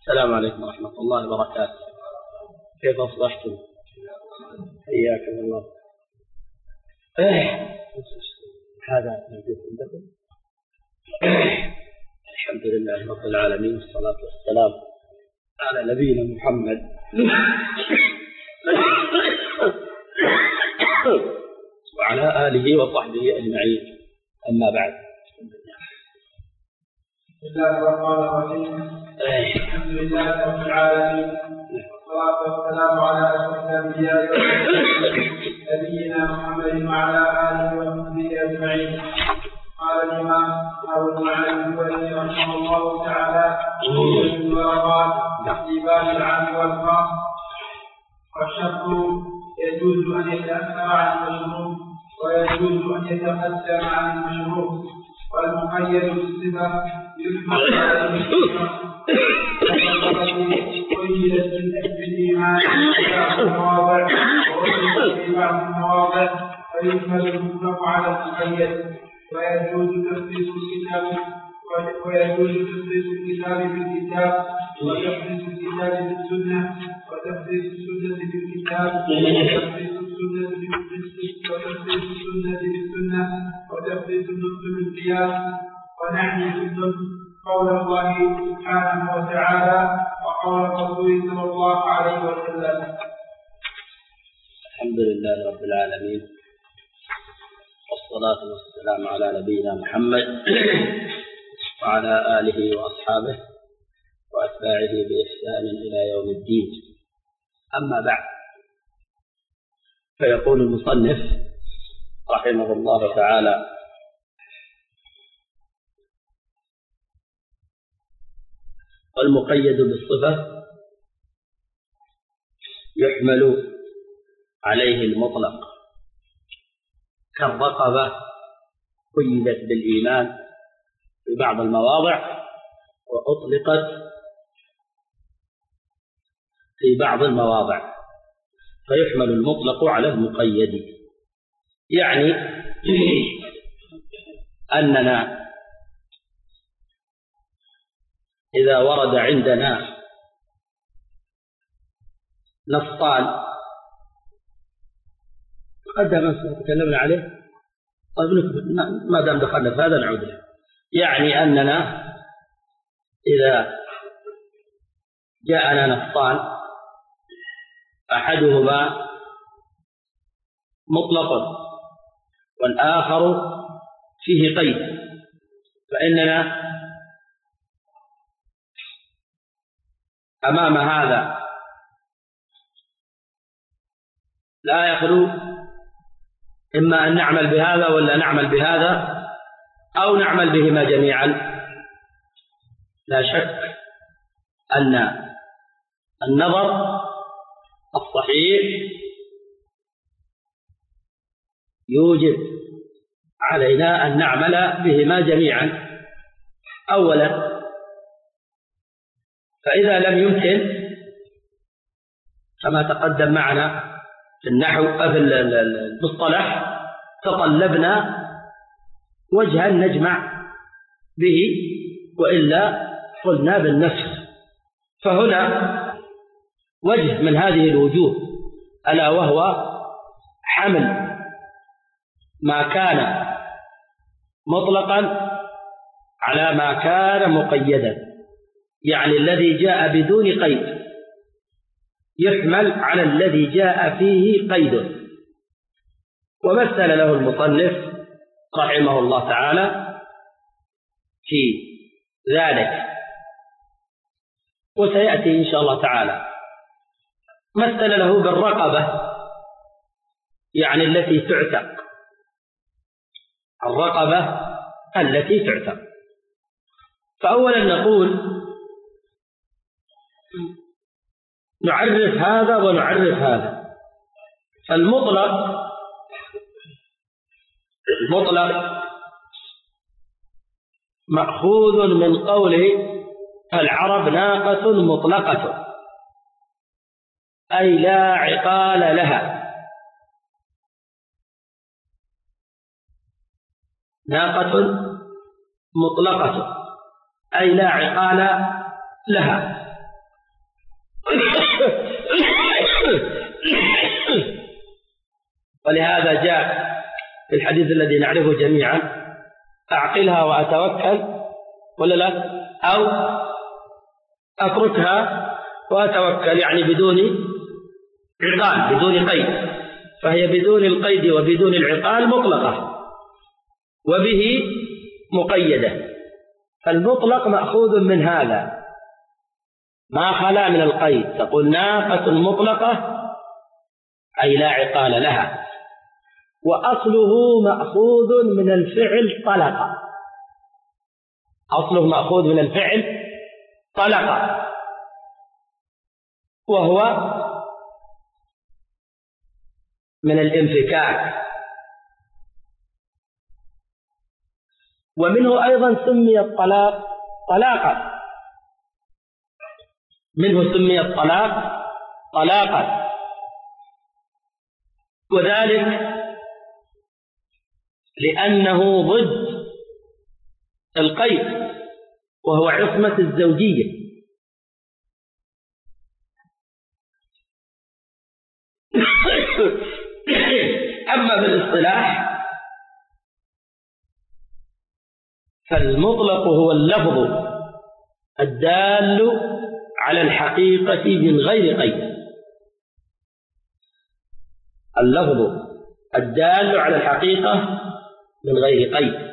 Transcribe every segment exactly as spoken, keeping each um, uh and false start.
السلام عليكم ورحمة الله وبركاته. كيف أصبحتم؟ حياكم الله. هذا موجود عندكم. الحمد لله رب العالمين والصلاة والسلام على نبينا محمد وعلى آله وصحبه أجمعين. أما بعد. بسم الله الرحمن الرحيم. الحمد لله رب العالمين والصلاة والسلام على أشرف الأنبياء والمرسلين نبينا محمد وعلى آله وصحبه أجمعين. قال الإمام أبو معاذ الولي رحمه الله تعالى في الورقات في باب العام والخاص. والشرط يجوز أن يتأخر عن المشروط ويجوز أن يتقدم عن المشروط، والمقيد بالصفة يحمل عليه الصفة قيدت بالإيمان في بعض المواضع وأجلت في بعض المواضع فيحمل المطلق على المقيد. ويجوز تخصيص الكتاب ويجوز تخصيص الكتاب بالكتاب وتخصيص الكتاب بالسنة وتخصيص السنة بالكتاب وتخصيص السنة وتخصيص السنة بالسنة وتخصيص النص بالقياس ونحن في النص قول الله سبحانه وتعالى وقول رسوله صلى الله عليه وسلم. الحمد لله رب العالمين والصلاة والسلام على نبينا محمد وعلى آله وأصحابه وأتباعه بإحسان إلى يوم الدين. أما بعد، فيقول المصنف رحمه الله تعالى: والمقيد بالصفة يحمل عليه المطلق كالرقبة قيدت بالإيمان في بعض المواضع وأطلقت في بعض المواضع، فيحمل المطلق على المقيد. يعني أننا إذا ورد عندنا نصان قدما تكلمنا عليه، طيب ما دام دخلنا في هذا نعود له. يعني أننا إذا جاءنا نصان أحدهما مطلق والآخر فيه قيد، فإننا أمام هذا لا يخلو إما أن نعمل بهذا ولا نعمل بهذا أو نعمل بهما جميعا. لا شك أن النظر الصحيح يوجب علينا أن نعمل بهما جميعا أولا. فإذا لم يمكن كما تقدم معنا في النحو في المصطلح تطلبنا وجها نجمع به، وإلا قلنا بالنسخ. فهنا وجه من هذه الوجوه، ألا وهو حمل ما كان مطلقا على ما كان مقيدا، يعني الذي جاء بدون قيد يحمل على الذي جاء فيه قيد. ومثل له المصنف رحمه الله تعالى في ذلك، وسيأتي إن شاء الله تعالى. مثل له بالرقبة، يعني التي تعتق، الرقبة التي تعتق. فأولا نقول نعرف هذا ونعرف هذا. فالمطلق المطلق مأخوذ من قول العرب ناقة مطلقة، أي لا عقال لها. ناقة مطلقة أي لا عقال لها. ولهذا جاء في الحديث الذي نعرفه جميعا: أعقلها وأتوكل، ولا لا؟ أو أتركها وأتوكل، يعني بدون عقال، بدون قيد، فهي بدون القيد وبدون العقال مطلقة، وبه مقيدة. فالمطلق مأخوذ من هذا، ما خلا من القيد. تقول ناقة مطلقة أي لا عقال لها، وأصله مأخوذ من الفعل طلق، أصله مأخوذ من الفعل طلق، وهو من الانفكاك. ومنه أيضا سمي الطلاق طلاقا، منه سمي الطلاق طلاقا، وذلك لأنه ضد القيد، وهو عصمة الزوجية. أما بالاصطلاح فالمطلق هو اللفظ الدال على الحقيقة من غير قيد، اللفظ الدال على الحقيقة من غير قيد.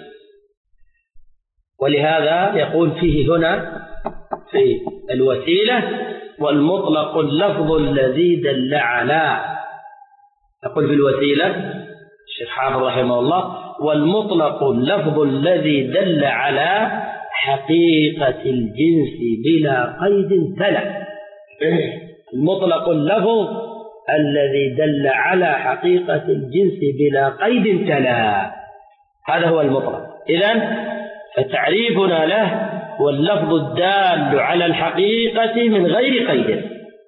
ولهذا يقول فيه هنا في الوسيلة: والمطلق اللفظ الذي دل على، يقول في الوسيلة الشيخ حافظ رحمه الله: والمطلق اللفظ الذي دل على حقيقة الجنس بلا قيد تلا. المطلق اللفظ الذي دل على حقيقة الجنس بلا قيد تلا، هذا هو المطلق. إذن فتعريفنا له هو اللفظ الدال على الحقيقة من غير قيد،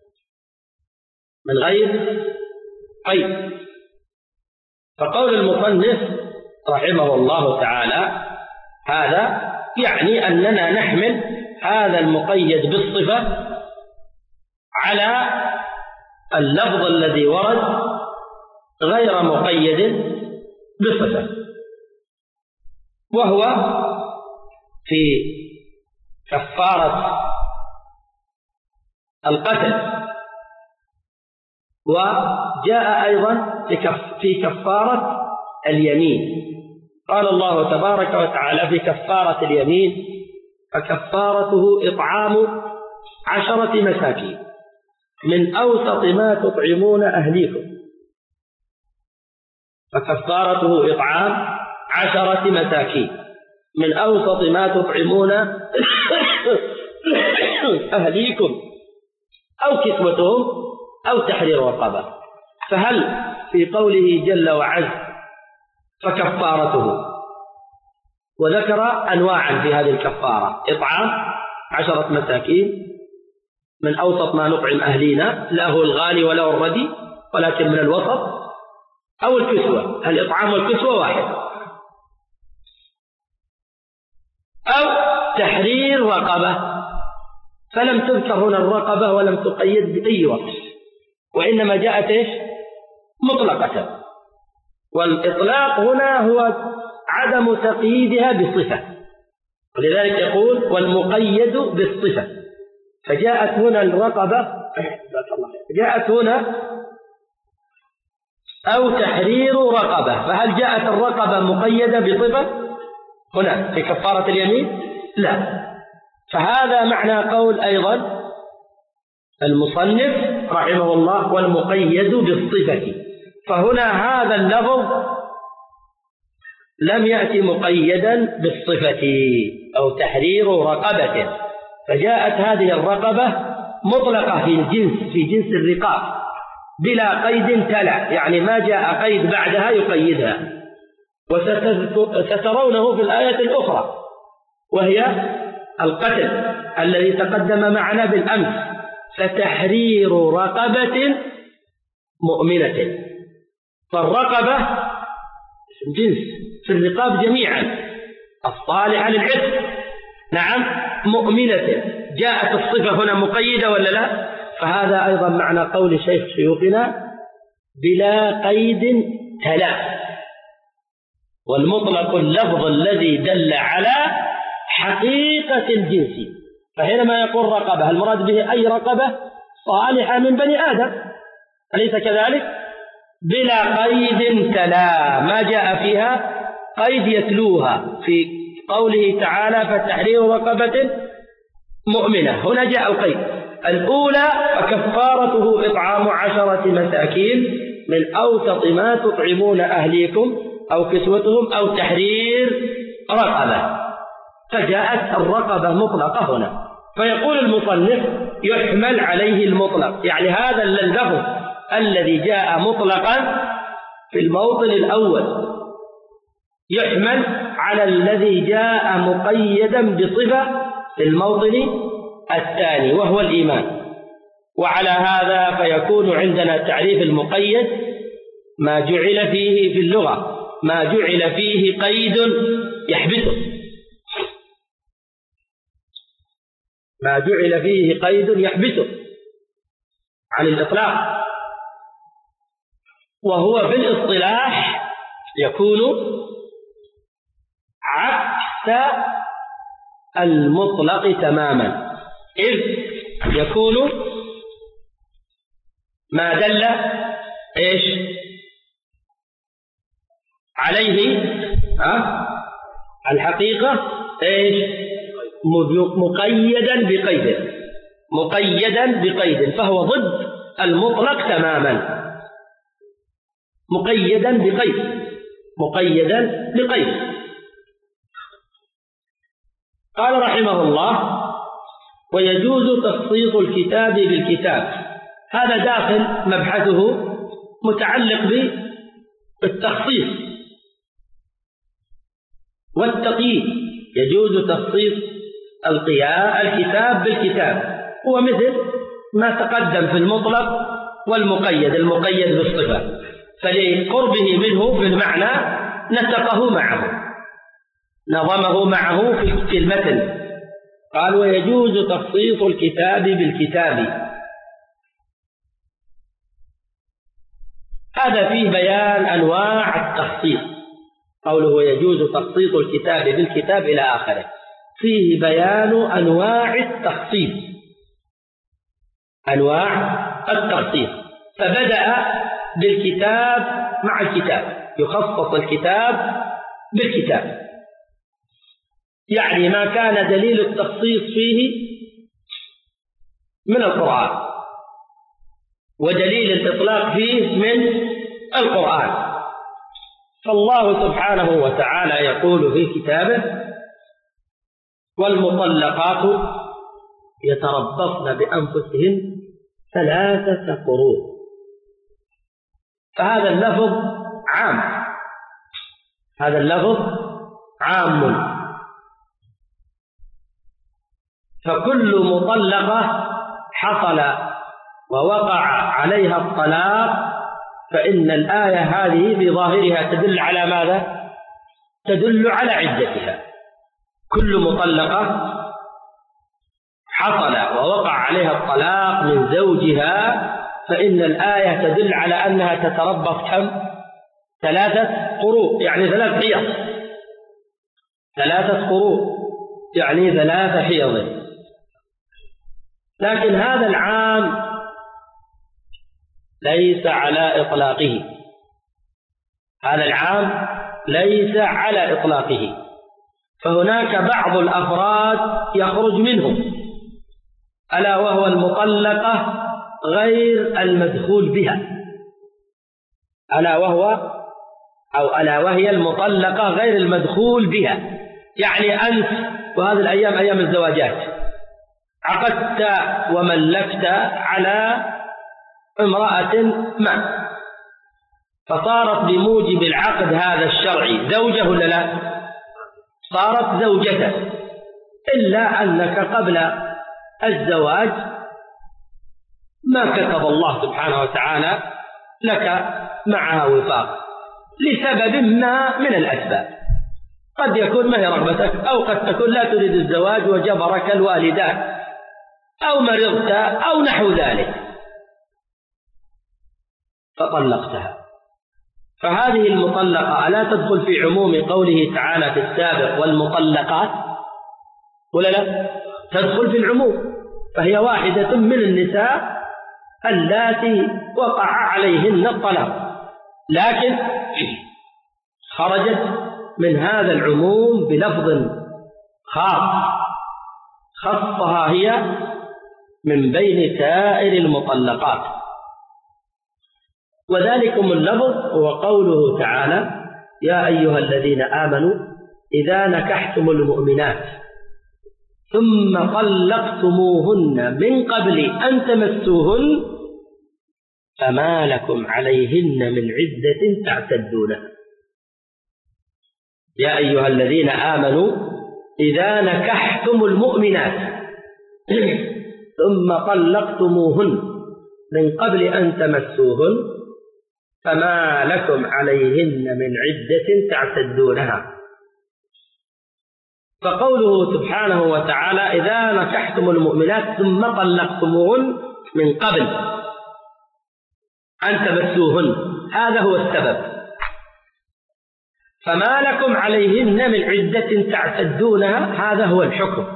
من غير قيد. فقول المصنف رحمه الله تعالى هذا يعني أننا نحمل هذا المقيد بالصفة على اللفظ الذي ورد غير مقيد بصفة، وهو في كفارة القتل، وجاء أيضا في كفارة اليمين. قال الله تبارك وتعالى في كفارة اليمين: فكفارته إطعام عشرة مساكين من أوسط ما تطعمون أهليكم. فكفارته إطعام عشرة مساكين من أوسط ما تطعمون أهليكم أو كسوتهم أو تحرير رقبة. فهل في قوله جل وعز فكفارته، وذكر أنواعا في هذه الكفارة: إطعام عشرة مساكين من أوسط ما نطعم أهلينا، لا هو الغالي ولا هو الردي ولكن من الوسط، أو الكسوة، الإطعام والكسوة واحد، أو تحرير رقبة. فلم تذكر هنا الرقبة ولم تقيد بأي وقت، وإنما جاءت إيش؟ مطلقة. والإطلاق هنا هو عدم تقييدها بصفة، ولذلك يقول والمقيد بالصفة. فجاءت هنا الرقبة، جاءت هنا أو تحرير رقبة. فهل جاءت الرقبة مقيدة بصفة هنا في كفارة اليمين؟ لا. فهذا معنى قول أيضا المصنف رحمه الله: والمقيد بالصفة. فهنا هذا اللفظ لم يأتي مقيدا بالصفة أو تحرير رقبة، فجاءت هذه الرقبة مطلقة في الجنس، في جنس الرقاب بلا قيد تلا، يعني ما جاء قيد بعدها يقيدها. وسترونه في الآية الأخرى وهي القتل الذي تقدم معنا بالأمس: فتحرير رقبة مؤمنة. فالرقبة جنس في الرقاب جميعا الصالحة للعتق، نعم، مؤمنة. جاءت الصفة هنا مقيدة ولا لا؟ فهذا أيضا معنى قول شيخ شيوخنا بلا قيد تلا، والمطلق اللفظ الذي دل على حقيقة الجنس. فحينما يقول رقبة المراد به أي رقبة صالحة من بني آدم، أليس كذلك؟ بلا قيد تلا، ما جاء فيها قيد يتلوها في قوله تعالى فتحرير رقبة مؤمنة، هنا جاء القيد. الأولى فكفارته إطعام عشرة مساكين من أوسط ما تطعمون أهليكم أو كسوتهم أو تحرير رقبة، فجاءت الرقبة مطلقة هنا. فيقول المصنف يحمل عليه المطلق، يعني هذا اللفظ الذي جاء مطلقا في الموطن الأول يحمل على الذي جاء مقيدا بصفة في الموطن الثاني وهو الإيمان. وعلى هذا فيكون عندنا تعريف المقيد ما جعل فيه في اللغة ما جعل فيه قيد يحبسه، ما جعل فيه قيد يحبسه عن الإطلاق، وهو في الاصطلاح يكون عكس المطلق تماما، إذ يكون ما دل إيش عليه أه؟ الحقيقة إيش مقيدا بقيد، مقيدا بقيد، فهو ضد المطلق تماما، مقيدا بقيد، مقيدا بقيد. قال رحمه الله ويجوز تخصيص الكتاب بالكتاب، هذا داخل مبحثه متعلق بالتخصيص والتقييد. يجوز تخصيص الكتاب بالكتاب، هو مثل ما تقدم في المطلق والمقيد، المقيد بالصفة، فلقربه منه في المعنى نسقه معه، نظمه معه في المتن. قال ويجوز تخصيص الكتاب بالكتاب، هذا فيه بيان أنواع التخصيص. قوله يجوز تخصيص الكتاب بالكتاب إلى آخره، فيه بيان أنواع التخصيص، أنواع التخصيص. فبدأ بالكتاب مع الكتاب، يخصص الكتاب بالكتاب، يعني ما كان دليل التخصيص فيه من القرآن ودليل الإطلاق فيه من القرآن. فالله سبحانه وتعالى يقول في كتابه والمطلقات يتربصن بأنفسهن ثلاثة قروء، فهذا اللفظ عام، هذا اللفظ عام، فكل مطلقة حصل ووقع عليها الطلاق فإن الآية هذه بظاهرها تدل على ماذا؟ تدل على عدتها. كل مطلقة حصل ووقع عليها الطلاق من زوجها فإن الآية تدل على أنها تتربص كم؟ ثلاثة قروء، يعني ثلاث حيض، ثلاثة قروء يعني ثلاث حيض. لكن هذا العام ليس على إطلاقه، هذا العام ليس على إطلاقه، فهناك بعض الأفراد يخرج منهم، ألا وهو المطلقة غير المدخول بها، ألا وهو أو ألا وهي المطلقة غير المدخول بها. يعني أنت وهذه الأيام أيام الزواجات عقدت وملكت على امرأة ما، فصارت بموجب العقد هذا الشرعي زوجة ولا لا؟ صارت زوجته، إلا أنك قبل الزواج ما كتب الله سبحانه وتعالى لك معها وفاق لسبب ما من الأسباب، قد يكون ما هي رغبتك، أو قد تكون لا تريد الزواج وجبرك الوالدان أو مرضت أو نحو ذلك فطلقتها. فهذه المطلقة ألا تدخل في عموم قوله تعالى في السابق والمطلقات ولا لا؟ تدخل في العموم، فهي واحدة من النساء اللاتي وقع عليهن الطلاق، لكن خرجت من هذا العموم بلفظ خاص خصها هي من بين سائر المطلقات، وذلكم اللفظ هو قوله تعالى: يا أيها الذين آمنوا إذا نكحتم المؤمنات ثم طلقتموهن من قبل أن تمسوهن فما لكم عليهن من عدة تعتدونها. يا أيها الذين آمنوا إذا نكحتم المؤمنات ثم طلقتموهن من قبل أن تمسوهن فما لكم عليهن من عدة تعتدونها. فقوله سبحانه وتعالى: إذا نكحتم المؤمنات ثم طلقتموهن من قبل أن تمسوهن، هذا هو السبب. فما لكم عليهن من عدة تعتدونها، هذا هو الحكم.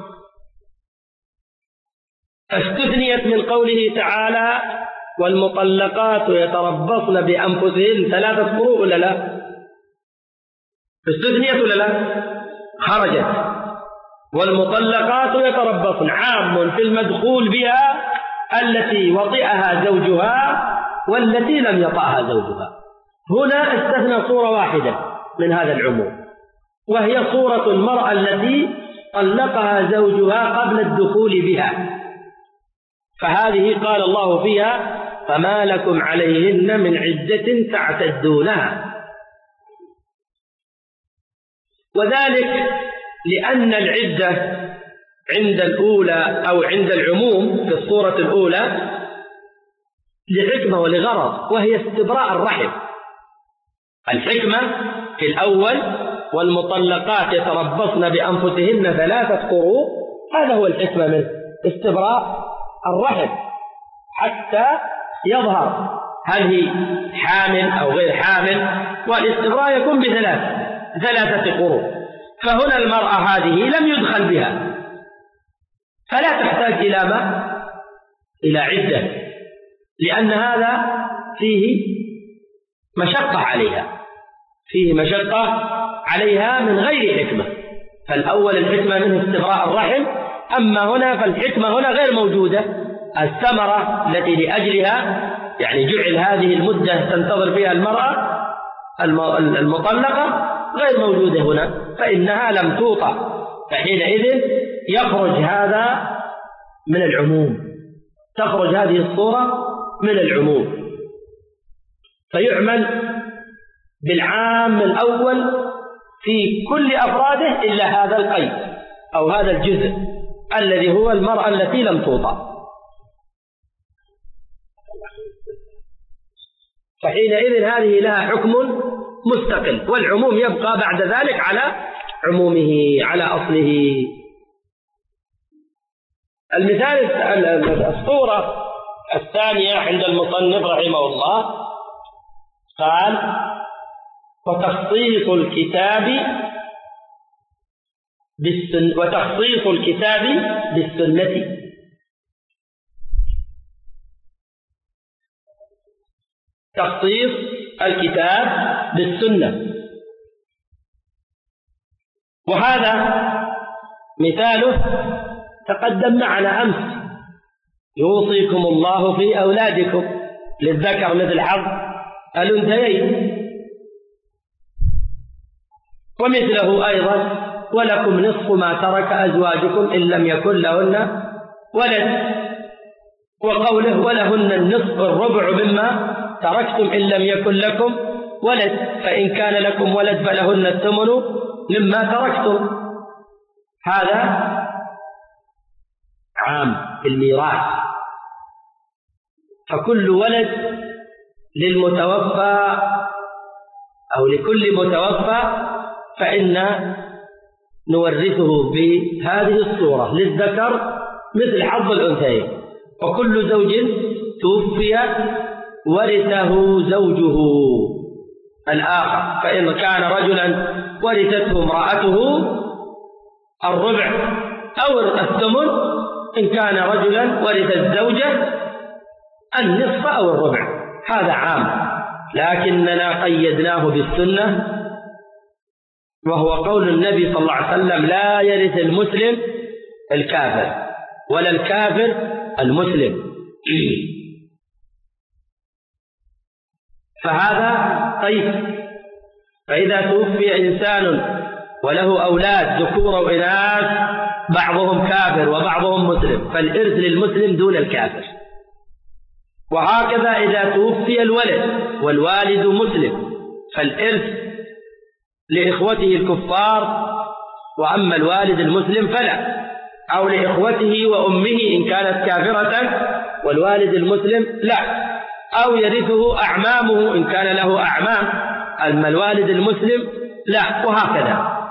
فاستثنيت من قوله تعالى: والمطلقات يتربصن بأنفسهن ثلاثة قروء ولا لا؟ استثنيت ولا لا؟ خرجت. والمطلقات يتربصن عام في المدخول بها التي وطئها زوجها والتي لم يطأها زوجها. هنا استثنى صورة واحدة من هذا العموم، وهي صورة المرأة التي طلقها زوجها قبل الدخول بها، فهذه قال الله فيها: فما لكم عليهن من عدة تعتدونها. وذلك لأن العدة عند الأولى أو عند العموم في الصورة الأولى لحكمة ولغرض، وهي استبراء الرحم. الحكمة في الأول: والمطلقات يتربصن بأنفسهن ثلاثة قروء، هذا هو الحكمة منه، استبراء الرحم حتى يظهر هل هي حامل أو غير حامل، والاستبراء يكون بثلاث ثلاثة قروء. فهنا المرأة هذه لم يدخل بها، فلا تحتاج إلى ما؟ إلى عدة، لأن هذا فيه مشقة عليها، فيه مشقة عليها من غير حكمة. فالأول الحكمة منه استبراء الرحم، أما هنا فالحكمة هنا غير موجودة. الثمرة التي لأجلها يعني جعل هذه المدة تنتظر فيها المرأة المطلقة غير موجودة هنا، فإنها لم توطأ، فحينئذ يخرج هذا من العموم، تخرج هذه الصورة من العموم، فيعمل بالعام الأول في كل أفراده إلا هذا القيد أو هذا الجزء الذي هو المرأة التي لم توطأ. فحينئذ هذه لها حكم مستقل، والعموم يبقى بعد ذلك على عمومه على أصله. المثال الصورة الثانية عند المصنف رحمه الله قال: وتخصيص الكتاب بالسن وتخصيص الكتاب بالسنة. تخصيص الكتاب بالسنة، وهذا مثاله تقدم معنا أمس: يوصيكم الله في أولادكم للذكر مثل حظ الأنثيين. ومثله أيضا: ولكم نصف ما ترك أزواجكم إن لم يكن لهن ولد. وقوله: ولهن النصف الربع مما تركتم إن لم يكن لكم ولد، فإن كان لكم ولد فلهن الثمن مما تركتم. هذا عام في الميراث، فكل ولد للمتوفى أو لكل متوفى فإن نورثه بهذه الصورة: للذكر مثل حظ الأنثيين، وكل زوج توفي ورثه زوجه الآخر، فإن كان رجلا ورثته امرأته الربع أو الثمن، إن كان رجلا ورث الزوجة النصف أو الربع. هذا عام، لكننا قيدناه بالسنة، وهو قول النبي صلى الله عليه وسلم: لا يرث المسلم الكافر ولا الكافر المسلم. فهذا طيب. فإذا توفي إنسان وله أولاد ذكور وإناث بعضهم كافر وبعضهم مسلم، فالإرث للمسلم دون الكافر. وهكذا إذا توفي الولد والوالد مسلم، فالإرث لإخوته الكفار، وأما الوالد المسلم فلا، أو لإخوته وأمه إن كانت كافرة والوالد المسلم لا، أو يرثه أعمامه إن كان له أعمام، أما الوالد المسلم لا، وهكذا.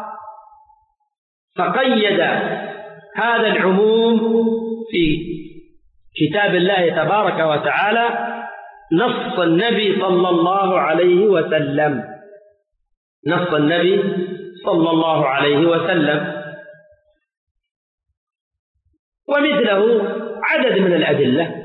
فقيد هذا العموم في كتاب الله تبارك وتعالى نص النبي صلى الله عليه وسلم، نص النبي صلى الله عليه وسلم. ومثله عدد من الأدلة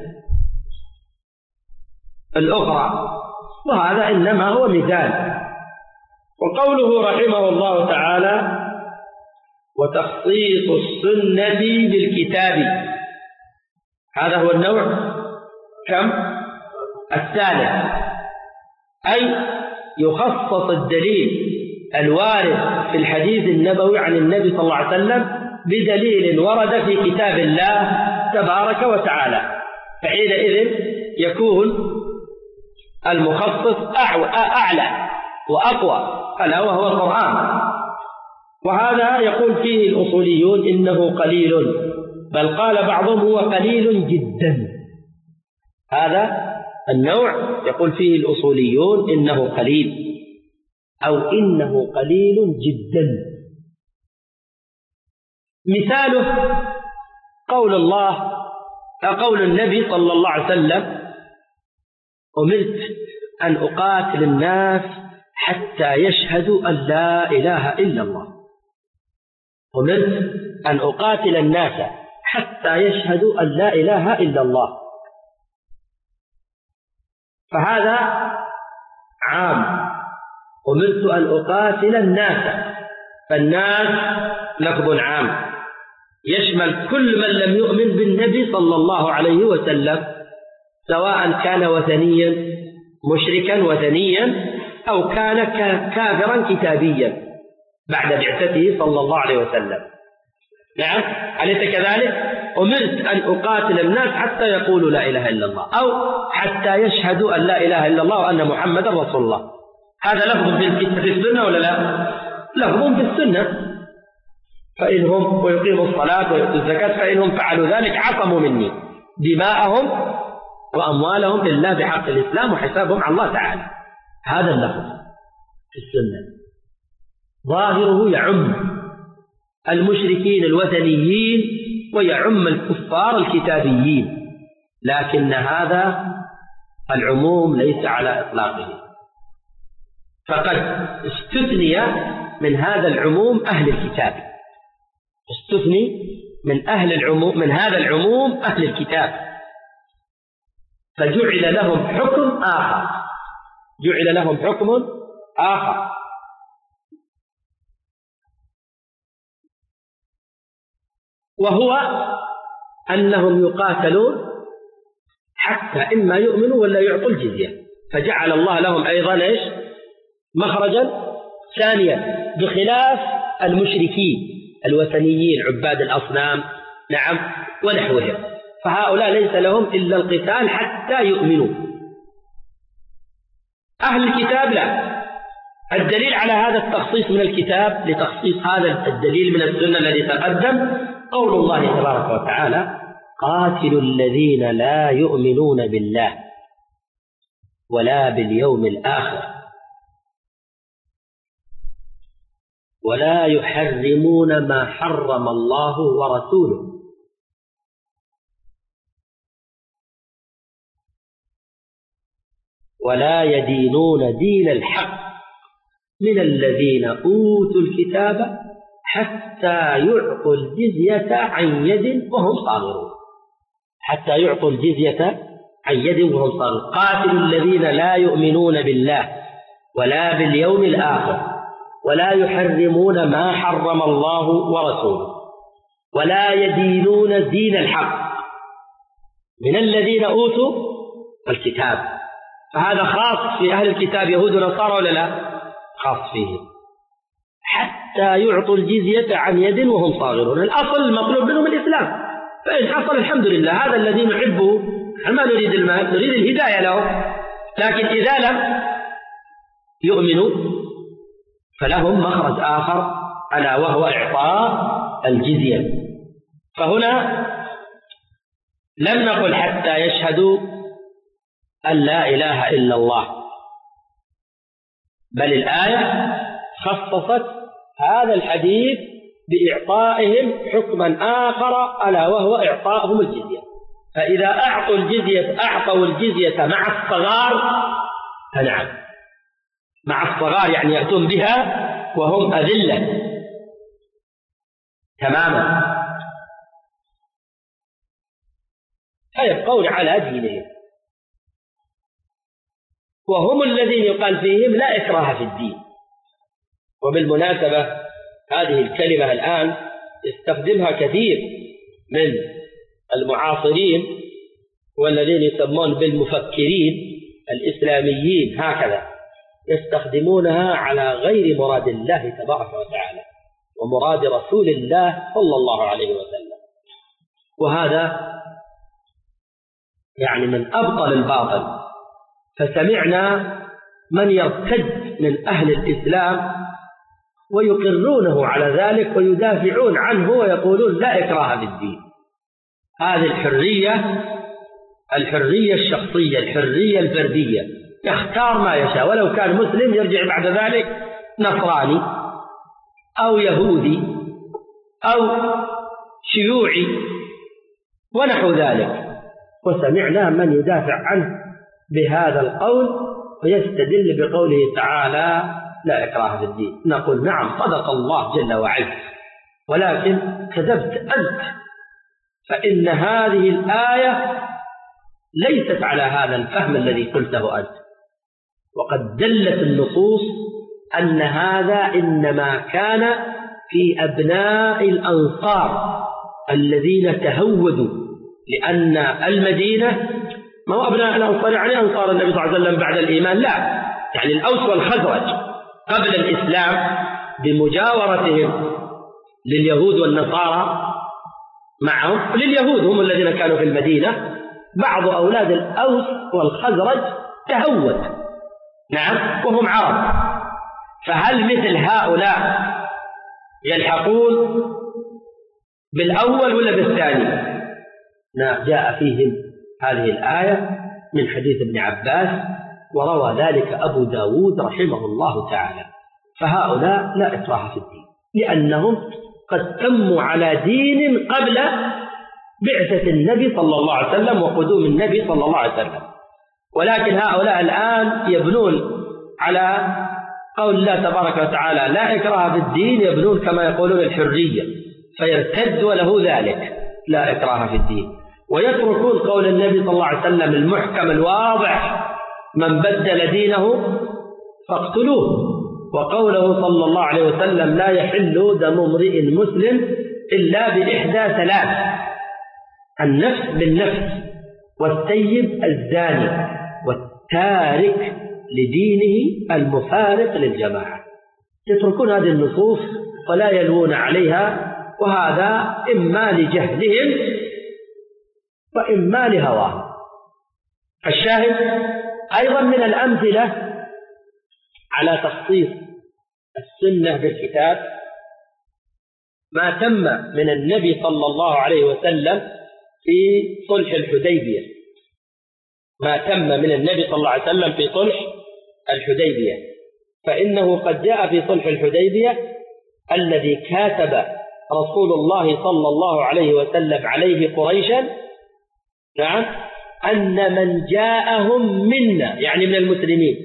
الأخرى، وهذا إنما هو مثال. وقوله رحمه الله تعالى: وتخصيص السنة بالكتاب، هذا هو النوع كم؟ الثالث، أي يخصص الدليل الوارد في الحديث النبوي عن النبي صلى الله عليه وسلم بدليل ورد في كتاب الله تبارك وتعالى، فحينئذ يكون المخصص أعلى وأقوى، ألا وهو القرآن. وهذا يقول فيه الأصوليون إنه قليل، بل قال بعضهم هو قليل جدا. هذا النوع يقول فيه الأصوليون إنه قليل، أو إنه قليل جدا. مثاله قول الله قول النبي صلى الله عليه وسلم: أمرت أن أقاتل الناس حتى يشهدوا أن لا إله إلا الله. أمرت أن أقاتل الناس حتى يشهدوا أن لا إله إلا الله. فهذا عام، أمرت أن أقاتل الناس، فالناس لفظ عام يشمل كل من لم يؤمن بالنبي صلى الله عليه وسلم، سواء كان وثنيا مشركا وثنيا أو كان كافرا كتابيا بعد بعثته صلى الله عليه وسلم. نعم، أليس كذلك؟ أمرت أن أقاتل الناس حتى يقولوا لا إله إلا الله، أو حتى يشهدوا أن لا إله إلا الله وأن محمدا رسول الله. هذا لفظ في السنة ولا لا؟ لفظ في السنة. فإنهم ويقيموا الصلاة ويؤتوا الزكاة فإنهم فعلوا ذلك عصموا مني دماءهم وأموالهم لله بحق الإسلام وحسابهم على الله تعالى. هذا اللفظ في السنة ظاهره يعم المشركين الوثنيين ويعم الكفار الكتابيين، لكن هذا العموم ليس على إطلاقه، فقد استثني من هذا العموم أهل الكتاب، استثني من أهل العموم من هذا العموم أهل الكتاب، فجعل لهم حكم آخر، جعل لهم حكم آخر. وهو أنهم يقاتلون حتى إما يؤمنوا ولا يعطوا الجزية، فجعل الله لهم أيضا إيش؟ مخرجا ثانيا، بخلاف المشركين الوثنيين عباد الأصنام نعم ونحوهم، فهؤلاء ليس لهم إلا القتال حتى يؤمنوا. أهل الكتاب لا. الدليل على هذا التخصيص من الكتاب لتخصيص هذا الدليل من السنة الذي تقدم قول الله تبارك وتعالى: قاتلوا الذين لا يؤمنون بالله ولا باليوم الآخر ولا يحرمون ما حرم الله ورسوله ولا يدينون دين الحق من الذين أوتوا الكتاب حتى يعطوا الجزية عن يد وهم صاغرون. حتى يعطوا الجزية عن يد وهم صاغرون. قاتلوا الذين لا يؤمنون بالله ولا باليوم الآخر ولا يحرمون ما حرم الله ورسوله ولا يدينون دين الحق من الذين أوتوا الكتاب. فهذا خاص في أهل الكتاب يهود ونصارى ولا لا؟ خاص فيه. حتى يعطوا الجزية عن يد وهم صاغرون. الأصل المطلوب منهم الإسلام، فإن حصل الحمد لله، هذا الذي نحبه. ما نريد المال، نريد الهداية له. لكن إذا لم يؤمنوا فلهم مخرج آخر ألا وهو إعطاء الجزية. فهنا لم نقل حتى يشهدوا أن لا إله إلا الله، بل الآية خصصت هذا الحديث بإعطائهم حكما آخر ألا وهو إعطائهم الجزية. فإذا أعطوا الجزية أعطوا الجزية مع الصغار فنعم، مع الصغار يعني يأتون بها وهم أذلة تماما، فيبقون على دينهم. وهم الذين يقال فيهم لا إكراه في الدين. وبالمناسبة هذه الكلمة الآن يستخدمها كثير من المعاصرين والذين يسمون بالمفكرين الإسلاميين، هكذا يستخدمونها على غير مراد الله تبارك وتعالى ومراد رسول الله صلى الله عليه وسلم. وهذا يعني من أبطل الباطل. فسمعنا من يرتد من أهل الإسلام ويقرونه على ذلك ويدافعون عنه ويقولون لا إكراه في الدين. هذه الحرية الحرية الشخصية، الحرية الفردية، يختار ما يشاء، ولو كان مسلم يرجع بعد ذلك نصراني أو يهودي أو شيوعي ونحو ذلك. وسمعنا من يدافع عنه بهذا القول ويستدل بقوله تعالى لا إكراه في الدين. نقول نعم، صدق الله جل وعلا، ولكن كذبت أنت، فإن هذه الآية ليست على هذا الفهم الذي قلته أنت. وقد دلت النصوص أن هذا إنما كان في أبناء الأنصار الذين تهودوا، لأن المدينة ما هو أبناء الأنصار يعني أنصار النبي صلى الله عليه وسلم بعد الإيمان، لا، يعني الأوس والخزرج قبل الإسلام بمجاورتهم لليهود والنصارى معهم. لليهود هم الذين كانوا في المدينة، بعض أولاد الأوس والخزرج تهود، نعم، وهم عرب. فهل مثل هؤلاء يلحقون بالأول ولا بالثاني؟ نعم، جاء فيهم هذه الآية من حديث ابن عباس، وروى ذلك أبو داود رحمه الله تعالى. فهؤلاء لا إكراه في الدين، لأنهم قد تموا على دين قبل بعثة النبي صلى الله عليه وسلم وقدوم النبي صلى الله عليه وسلم. ولكن هؤلاء الآن يبنون على قول الله تبارك وتعالى لا إكراه في الدين، يبنون كما يقولون الحرية، فيرتد وله ذلك لا إكراه في الدين، ويتركون قول النبي صلى الله عليه وسلم المحكم الواضح من بدل دينه فاقتلوه، وقوله صلى الله عليه وسلم لا يحل دم امرئ مسلم إلا بإحدى ثلاث: النفس بالنفس، والسيب الزاني، والتارك لدينه المفارق للجماعة. يتركون هذه النصوص ولا يلوون عليها، وهذا إما لجهلهم وإما لهواهم. الشاهد أيضا من الأمثلة على تخصيص السنة بالكتاب ما تم من النبي صلى الله عليه وسلم في صلح الحديبية. ما تم من النبي صلى الله عليه وسلم في صلح الحديبية، فإنه قد جاء في صلح الحديبية الذي كاتب رسول الله صلى الله عليه وسلم عليه قريشا، نعم، أن من جاءهم منا يعني من المسلمين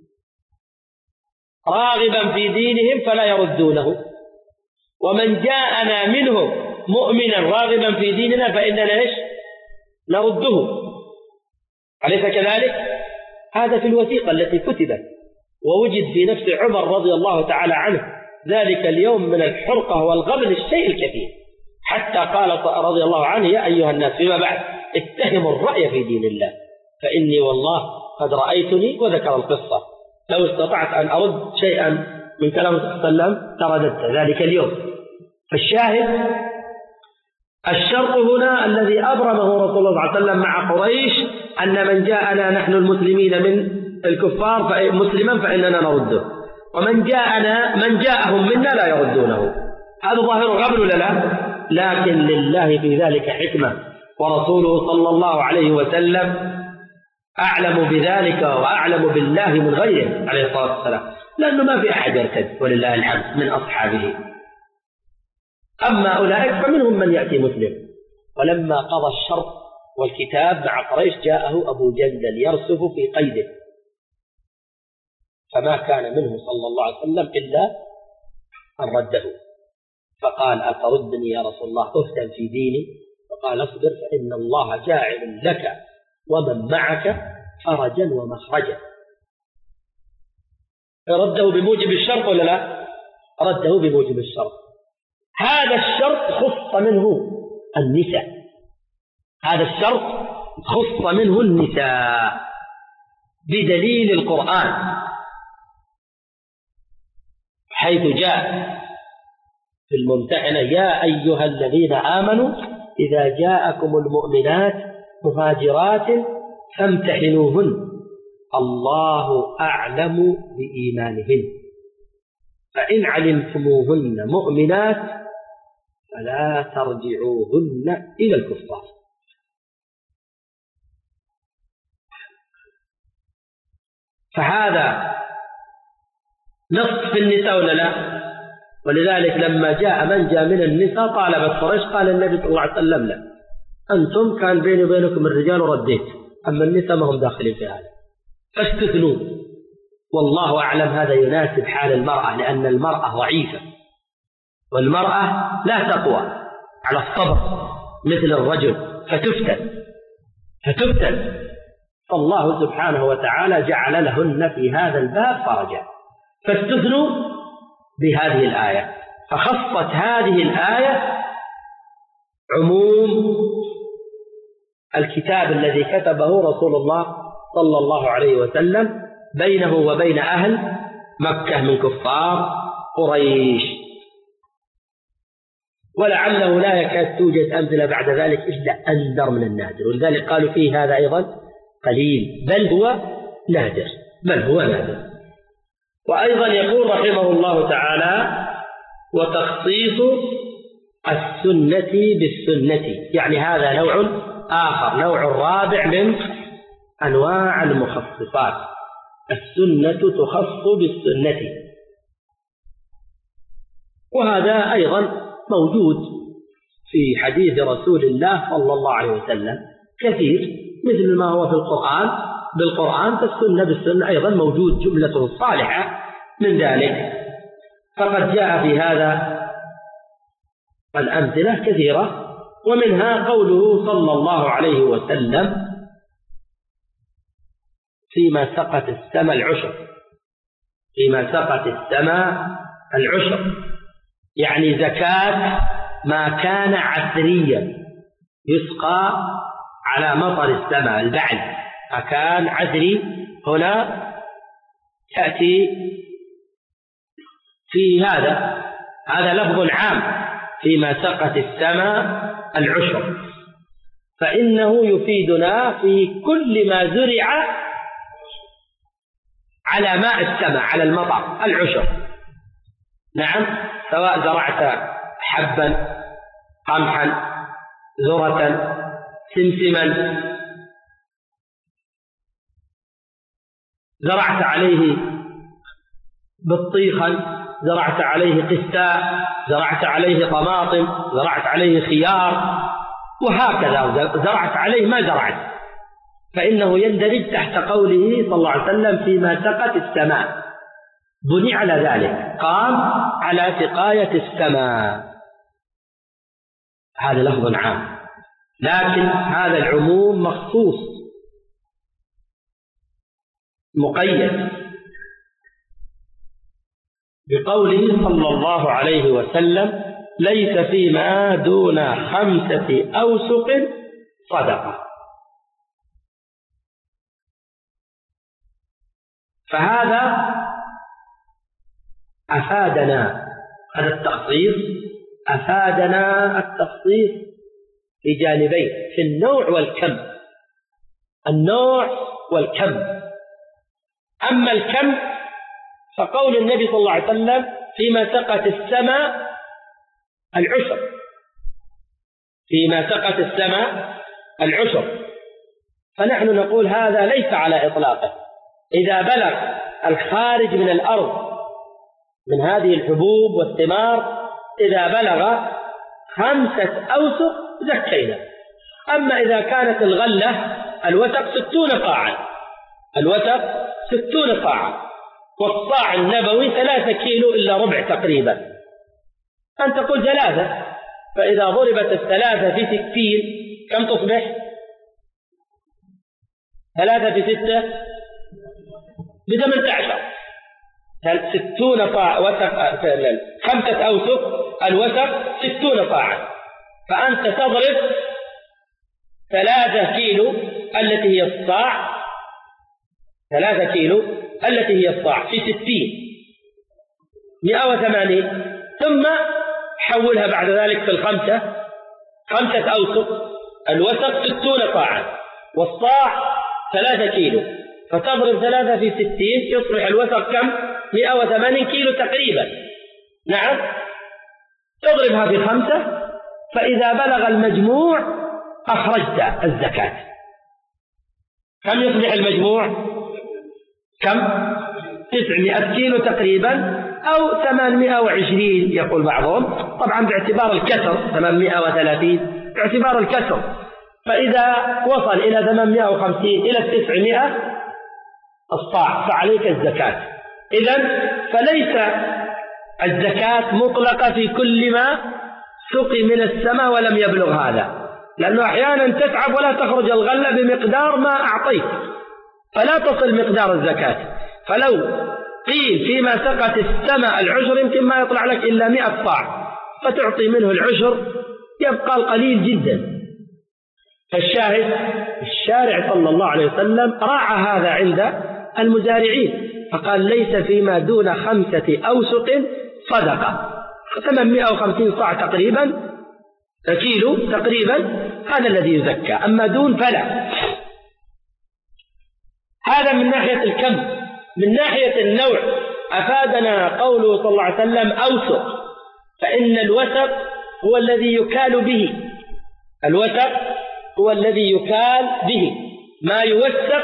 راغبا في دينهم فلا يردونه، ومن جاءنا منهم مؤمنا راغبا في ديننا فإننا إيش؟ نرده. أليس كذلك؟ هذا في الوثيقة التي كتبت ووجد في نفس عمر رضي الله تعالى عنه ذلك اليوم من الحرقة والغبن الشيء الكثير، حتى قال رضي الله عنه: يا أيها الناس فيما بعد اتهموا الرأي في دين الله فإني والله قد رأيتني، وذكر القصة. لو استطعت أن أرد شيئا من كلام صلى الله عليه وسلم لرددت ذلك اليوم. فالشاهد الشرط هنا الذي أبرمه رسول الله صلى الله عليه وسلم مع قريش أن من جاءنا نحن المسلمين من الكفار مسلما فإننا نرده، ومن جاءنا من جاءهم منا لا يردونه. هذا ظاهر غبن ولا لا؟ لكن لله في ذلك حكمة، ورسوله صلى الله عليه وسلم أعلم بذلك وأعلم بالله من غيره عليه الصلاة والسلام، لأنه ما في أحد يرتد ولله الحمد من أصحابه. أما أولئك فمنهم من يأتي مسلم. ولما قضى الشرط والكتاب مع قريش جاءه أبو جندل يرسف في قيده، فما كان منه صلى الله عليه وسلم إلا أن رده، فقال: أتردني يا رسول الله أفتن في ديني؟ فقال: اصبر فإن الله جاعل لك ومن معك فرجا ومخرجا. رده بموجب الشرط ولا لا؟ رده بموجب الشرط. هذا الشرط خص منه النساء، هذا الشرط خص منه النساء بدليل القرآن، حيث جاء في الممتحنة: يا أيها الذين آمنوا إذا جاءكم المؤمنات مهاجرات فامتحنوهن الله أعلم بإيمانهن فإن علمتموهن مؤمنات فلا ترجعوهن إلى الكفار. فهذا نص في النساء ولا لا؟ ولذلك لما جاء من جاء من النساء طالبت قريش، قال النبي صلى الله عليه وسلم: لا، أنتم كان بيني وبينكم الرجال ورديت، أما النساء ما هم داخلين في هذا، فاستثنوا. والله أعلم هذا يناسب حال المرأة، لأن المرأة ضعيفة والمرأة لا تقوى على الصبر مثل الرجل، فتفتن فتفتن فالله سبحانه وتعالى جعل لهن في هذا الباب فرجا، فاستثنوا بهذه الآية. فخصت هذه الآية عموم الكتاب الذي كتبه رسول الله صلى الله عليه وسلم بينه وبين أهل مكة من كفار قريش، ولعله لا يكاد توجد أمثلة بعد ذلك إلا أندر من النادر، ولذلك قالوا فيه هذا أيضا قليل، بل هو نادر بل هو نادر. وأيضا يقول رحمه الله تعالى: وتخصيص السنة بالسنة، يعني هذا نوع آخر، نوع رابع من أنواع المخصصات. السنة تخص بالسنة، وهذا أيضا موجود في حديث رسول الله صلى الله عليه وسلم كثير، مثل ما هو في القرآن بالقرآن، فالسنة بالسنة أيضا موجود جملة صالحة من ذلك. فقد جاء في هذا الأمثلة كثيرة، ومنها قوله صلى الله عليه وسلم: فيما سقت السماء العشر، فيما سقت السماء العشر، يعني زكاة ما كان عثريا يسقى على مطر السماء، البعل ما كان عثري هنا تأتي في هذا هذا لفظ عام، فيما سقت السماء العشر، فإنه يفيدنا في كل ما زرع على ماء السماء، على المطر العشر. نعم، سواء زرعت حبا، قمحا، ذرة، سمسما، زرعت عليه بطيخا، زرعت عليه قساء، زرعت عليه طماطم، زرعت عليه خيار، وهكذا زرعت عليه ما زرعت، فإنه يندرج تحت قوله صلى الله عليه وسلم فيما سقت السماء، بني على ذلك، قام على سقاية السماء، هذا لفظ عام، لكن هذا العموم مخصوص مقيد بقوله صلى الله عليه وسلم ليس فيما دون خمسة أوسق صدقة. فهذا أفادنا، هذا التخصيص أفادنا التخصيص في جانبين، في النوع والكم، النوع والكم. أما الكم فقول النبي صلى الله عليه وسلم فيما سقت السماء العشر، فيما سقت السماء العشر، فنحن نقول هذا ليس على إطلاقه. إذا بلغ الخارج من الأرض من هذه الحبوب والثمار إذا بلغ خمسة أوسق زكينا. أما إذا كانت الغلة الوسق ستون قاعا، الوسق ستون قاعا، والصاع النبوي ثلاثة كيلو إلا ربع تقريبا، أن تقول ثلاثة، فإذا ضربت الثلاثة في ستين كم تصبح؟ ثلاثة في ستة بثمانية عشر، ستون صاع وسق، خمسة أوسق الوسق ستون صاعا، فأنت تضرب ثلاثة كيلو التي هي الصاع، ثلاثة كيلو التي هي الصاع في ستين مئة وثمانين، ثم حولها بعد ذلك في الخمسة، خمسة أوسق الوسق ستون صاعا والصاع ثلاثة كيلو، فتضرب ثلاثة في ستين يصبح الوسق كم؟ مئة وثمانين كيلو تقريبا. نعم، تضربها في خمسة، فإذا بلغ المجموع أخرجت الزكاة. كم يصبح المجموع؟ كم؟ تسعمائة كيلو تقريبا أو ثمانمائة وعشرين يقول بعضهم، طبعا باعتبار الكسر ثمانمائة وثلاثين باعتبار الكسر، فإذا وصل إلى ثمانمائة وخمسين إلى التسعمائة الصاع فعليك الزكاة. إذن فليس الزكاة مطلقة في كل ما سقي من السماء ولم يبلغ هذا، لأنه أحيانا تتعب ولا تخرج الغلة بمقدار ما أعطيت فلا تصل مقدار الزكاة. فلو قيل فيما سقت السماء العشر يمكن ما يطلع لك إلا مئة صاع، فتعطي منه العشر يبقى القليل جدا. فالشاهد الشارع صلى الله عليه وسلم راعى هذا عند المزارعين، فقال ليس فيما دون خمسة أوسق صدقة، ثمانمائة وخمسين صاع تقريبا كيلو تقريبا هذا الذي يزكى، أما دون فلا. هذا من ناحية الكم. من ناحية النوع أفادنا قوله صلى الله عليه وسلم أوسق، فإن الوسق هو الذي يكال به، الوسق هو الذي يكال به، ما يوسق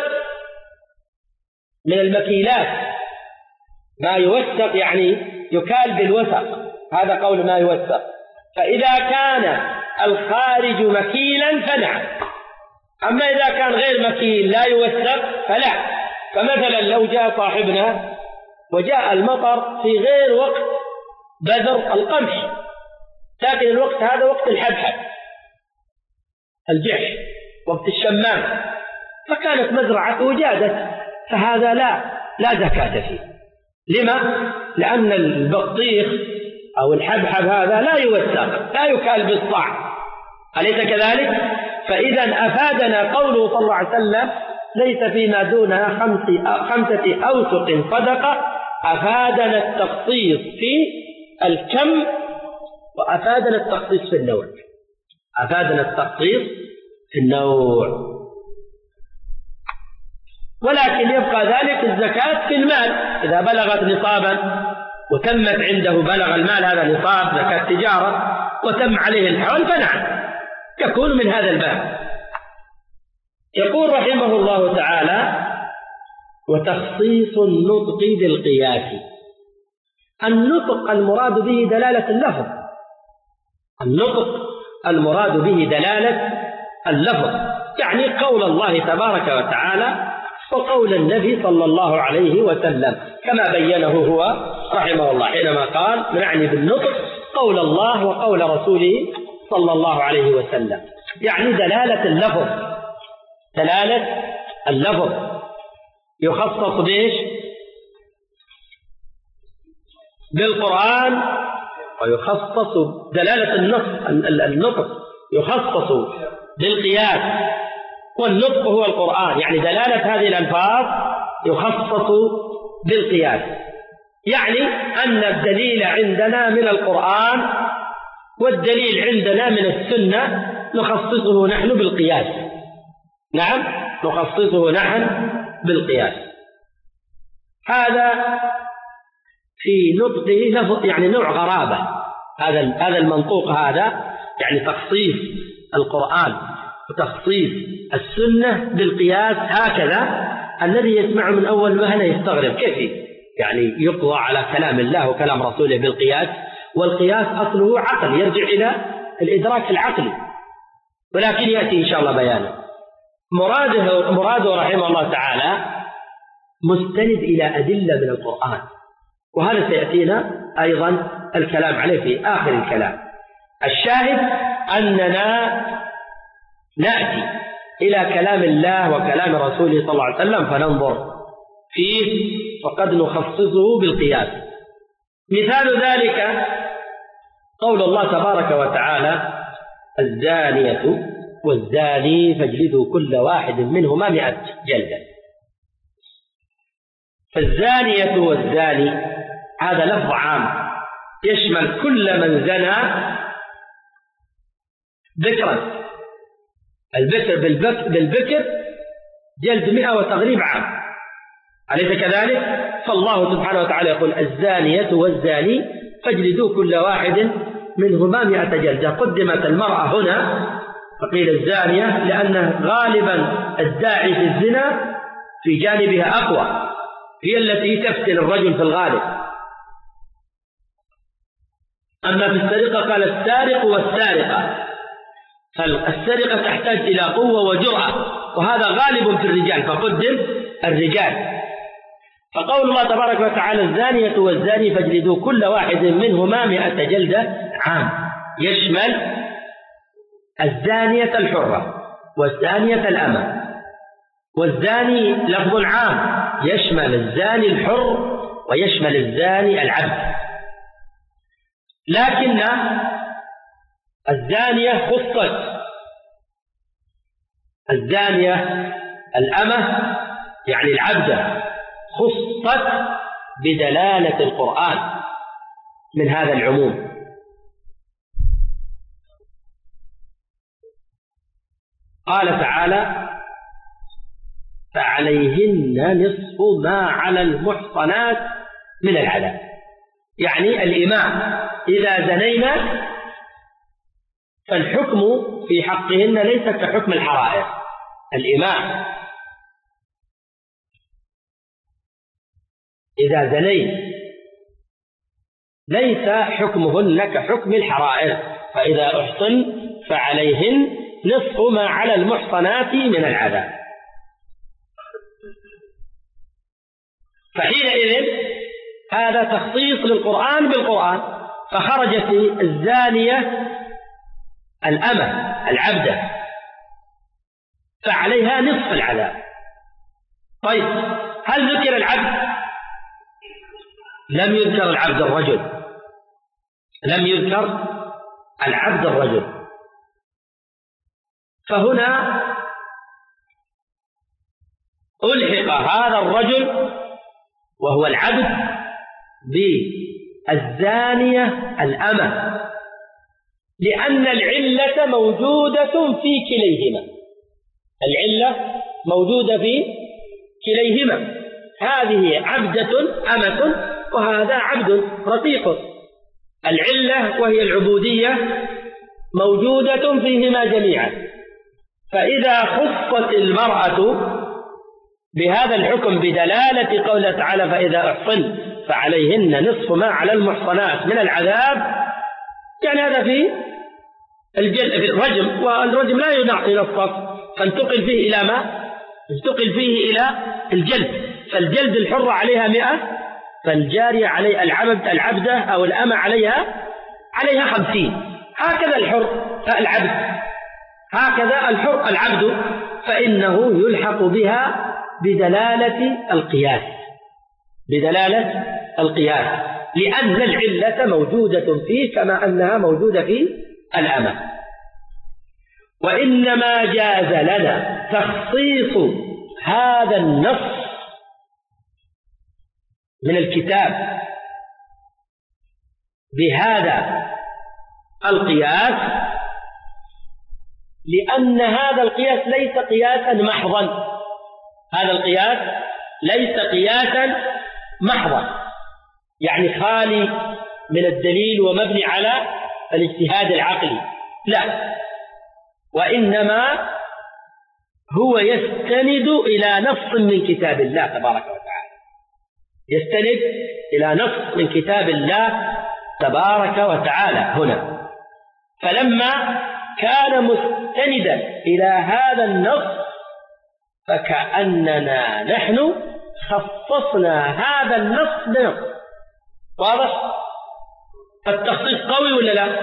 من المكيلات، ما يوسق يعني يكال بالوسق، هذا قول ما يوسق. فإذا كان الخارج مكيلا فنعم، أما إذا كان غير مكيل لا يوسق فلا. فمثلا لو جاء صاحبنا وجاء المطر في غير وقت بذر القمح، لكن الوقت هذا وقت الحبحب الجحش، وقت الشمام، فكانت مزرعة وجادت، فهذا لا لا زكاة فيه. لما؟ لأن البطيخ أو الحبحب هذا لا يوسق، لا يكال بالصاع، أليس كذلك؟ فإذا أفادنا قوله صلى الله عليه وسلم ليس فيما دون خمسة أوسق صدقة، أفادنا التخصيص في الكم وأفادنا التخصيص في النوع، أفادنا التخصيص في النوع. ولكن يبقى ذلك الزكاة في المال، إذا بلغت نصابا وتمت عنده، بلغ المال هذا نصاب زكاة تجارة وتم عليه الحول فنعم تكون من هذا الباب. يقول رحمه الله تعالى وتخصيص النطق بالقياس. النطق المراد به دلالة اللفظ، النطق المراد به دلالة اللفظ، يعني قول الله تبارك وتعالى وقول النبي صلى الله عليه وسلم كما بينه هو رحمه الله حينما قال نعني بالنطق قول الله وقول رسوله صلى الله عليه وسلم، يعني دلالة اللفظ دلالة اللفظ يخصص بإيش؟ بالقرآن، ويخصص دلالة النص النطق يخصص بالقياس، والنطق هو القرآن، يعني دلالة هذه الألفاظ يخصص بالقياس، يعني أن الدليل عندنا من القرآن والدليل عندنا من السنة نخصصه نحن بالقياس. نعم نخصصه نحن بالقياس. هذا في نطقه يعني نوع غرابة، هذا هذا المنطوق هذا يعني تخصيص القرآن وتخصيص السنة بالقياس، هكذا الذي يسمع من أول وهلة يستغرب كيف يعني يقضى على كلام الله وكلام رسوله بالقياس، والقياس أصله عقل يرجع إلى الإدراك العقلي، ولكن يأتي إن شاء الله بيانه. مراده مراده رحمه الله تعالى مستند إلى أدلة من القرآن، وهذا سيأتينا أيضا الكلام عليه في آخر الكلام. الشاهد أننا نأتي إلى كلام الله وكلام رسوله صلى الله عليه وسلم فننظر فيه وقد نخصصه بالقياس. مثال ذلك قول الله تبارك وتعالى الزانية والزاني فاجلدوا كل واحد منهما مئة جلدة. فالزانية والزاني هذا لفظ عام يشمل كل من زنى ذكرا، البكر بالبكر, بالبكر جلد مئة وتغريب عام، أليس كذلك؟ فالله سبحانه وتعالى يقول الزانية والزاني فاجلدوا كل واحد منهما مئة جلدة. قدمت المرأة هنا فقيل الزانية لأن غالبا الداعي في الزنا في جانبها أقوى، هي التي تفتن الرجل في الغالب. أما في السرقة قال السارق والسارقة، فالسرقة تحتاج إلى قوة وجرأة، وهذا غالب في الرجال فقدم الرجال. فقول الله تبارك وتعالى الزانية والزاني فاجلدوا كل واحد منهما مئة جلدة عام يشمل الزانية الحرة والزانية الأمة، والزاني لفظ عام يشمل الزاني الحر ويشمل الزاني العبد، لكن الزانية خصت الزانية الأمة يعني العبدة خصت بدلالة القرآن من هذا العموم. قال تعالى فعليهن نصف ما على المحصنات من العذاب، يعني الإماء إذا زنينا فالحكم في حقهن ليس كحكم الحرائر. الإماء إذا زنين ليس حكمهن كحكم الحرائر، فإذا أحصن فعليهن نصف ما على المحصنات من العذاب. فحينئذ هذا تخصيص للقرآن بالقرآن، فخرجت الزانية الأمة العبدة فعليها نصف العذاب. طيب هل ذكر العبد؟ لم يذكر العبد الرجل، لم يذكر العبد الرجل. فهنا ألحق هذا الرجل وهو العبد بالزانية الأمة، لأن العلة موجودة في كليهما، العلة موجودة في كليهما، هذه عبدة أمة وهذا عبد رقيق. العلة وهي العبودية موجودة فيهما جميعا، فإذا خصت المرأة بهذا الحكم بدلالة قوله تعالى فإذا أحصن فعليهن نصف ما على المحصنات من العذاب، يعني هذا في الرجم، والرجم لا ينصف فانتقل فيه إلى ما؟ انتقل فيه إلى الجلد، فالجلد الحرة عليها مئة، فالجارية علي العبد العبدة أو الأمة عليها عليها خمسين. هكذا الحر العبد، هكذا الحر العبد، فإنه يلحق بها بدلالة القياس، بدلالة القياس، لأن العلة موجودة فيه كما أنها موجودة في الأمة. وإنما جاز لنا تخصيص هذا النص من الكتاب بهذا القياس لأن هذا القياس ليس قياسا محضا، هذا القياس ليس قياسا محضا، يعني خالي من الدليل ومبني على الاجتهاد العقلي، لا، وإنما هو يستند إلى نص من كتاب الله تبارك وتعالى، يستند إلى نص من كتاب الله تبارك وتعالى هنا. فلما كان مستندا إلى هذا النص فكأننا نحن خصصنا هذا النص بنص. واضح؟ التخصيص قوي ولا لا؟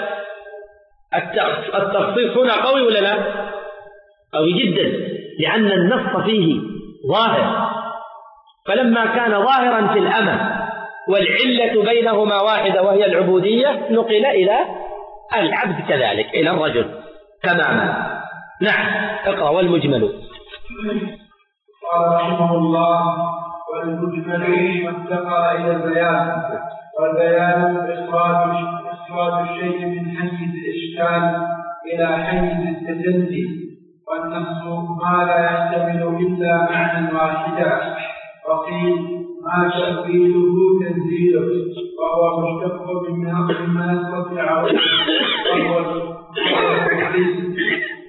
التخصيص هنا قوي ولا لا؟ قوي جدا، لأن النص فيه ظاهر، فلما كان ظاهرا في الأمة والعلة بينهما واحدة وهي العبودية نقل إلى العبد كذلك، إلى الرجل تماما. نعم، اقرأ. والمجمل قال رحمه الله: والمجمل ما افتقر إلى البيان، والبيان إخراج إخراج الشيء من حيز الإشكال إلى حيز التجلي، والنص ما لا يحتمل إلا معنى واحدا، وقيل ما تأويله تنزيله، وهو مشتق من نستطيع وهو التحريم.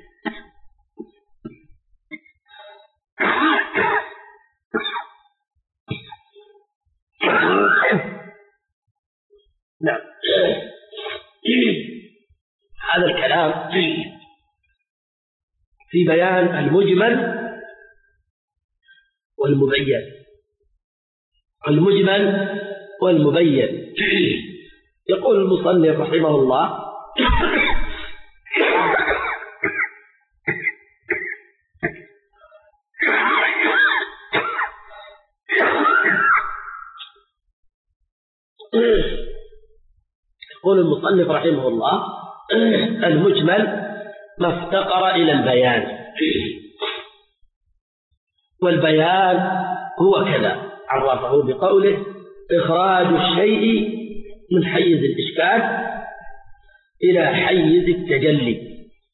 نعم، هذا الكلام في بيان المجمل والمبين. المجمل والمبين. يقول المصنف رحمه الله: يقول المصنف رحمه الله: المجمل ما افتقر إلى البيان، والبيان هو كذا عرفه بقوله: إخراج الشيء من حيز الإشكال إلى حيز التجلي.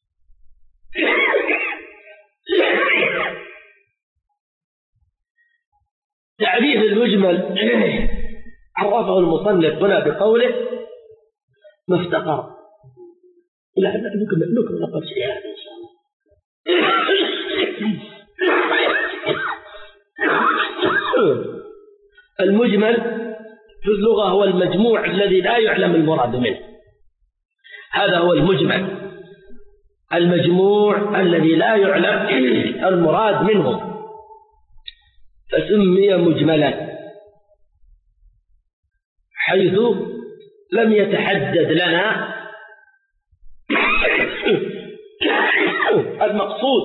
تعريف المجمل عرفه المصنف هنا بقوله: ما افتقر. لا نكمل نكمل نقل شيء هذا إن شاء الله. المجمل في اللغة هو المجموع الذي لا يعلم المراد منه، هذا هو المجمل، المجموع الذي لا يعلم المراد منه، فسمي مجملا حيث لم يتحدد لنا المقصود.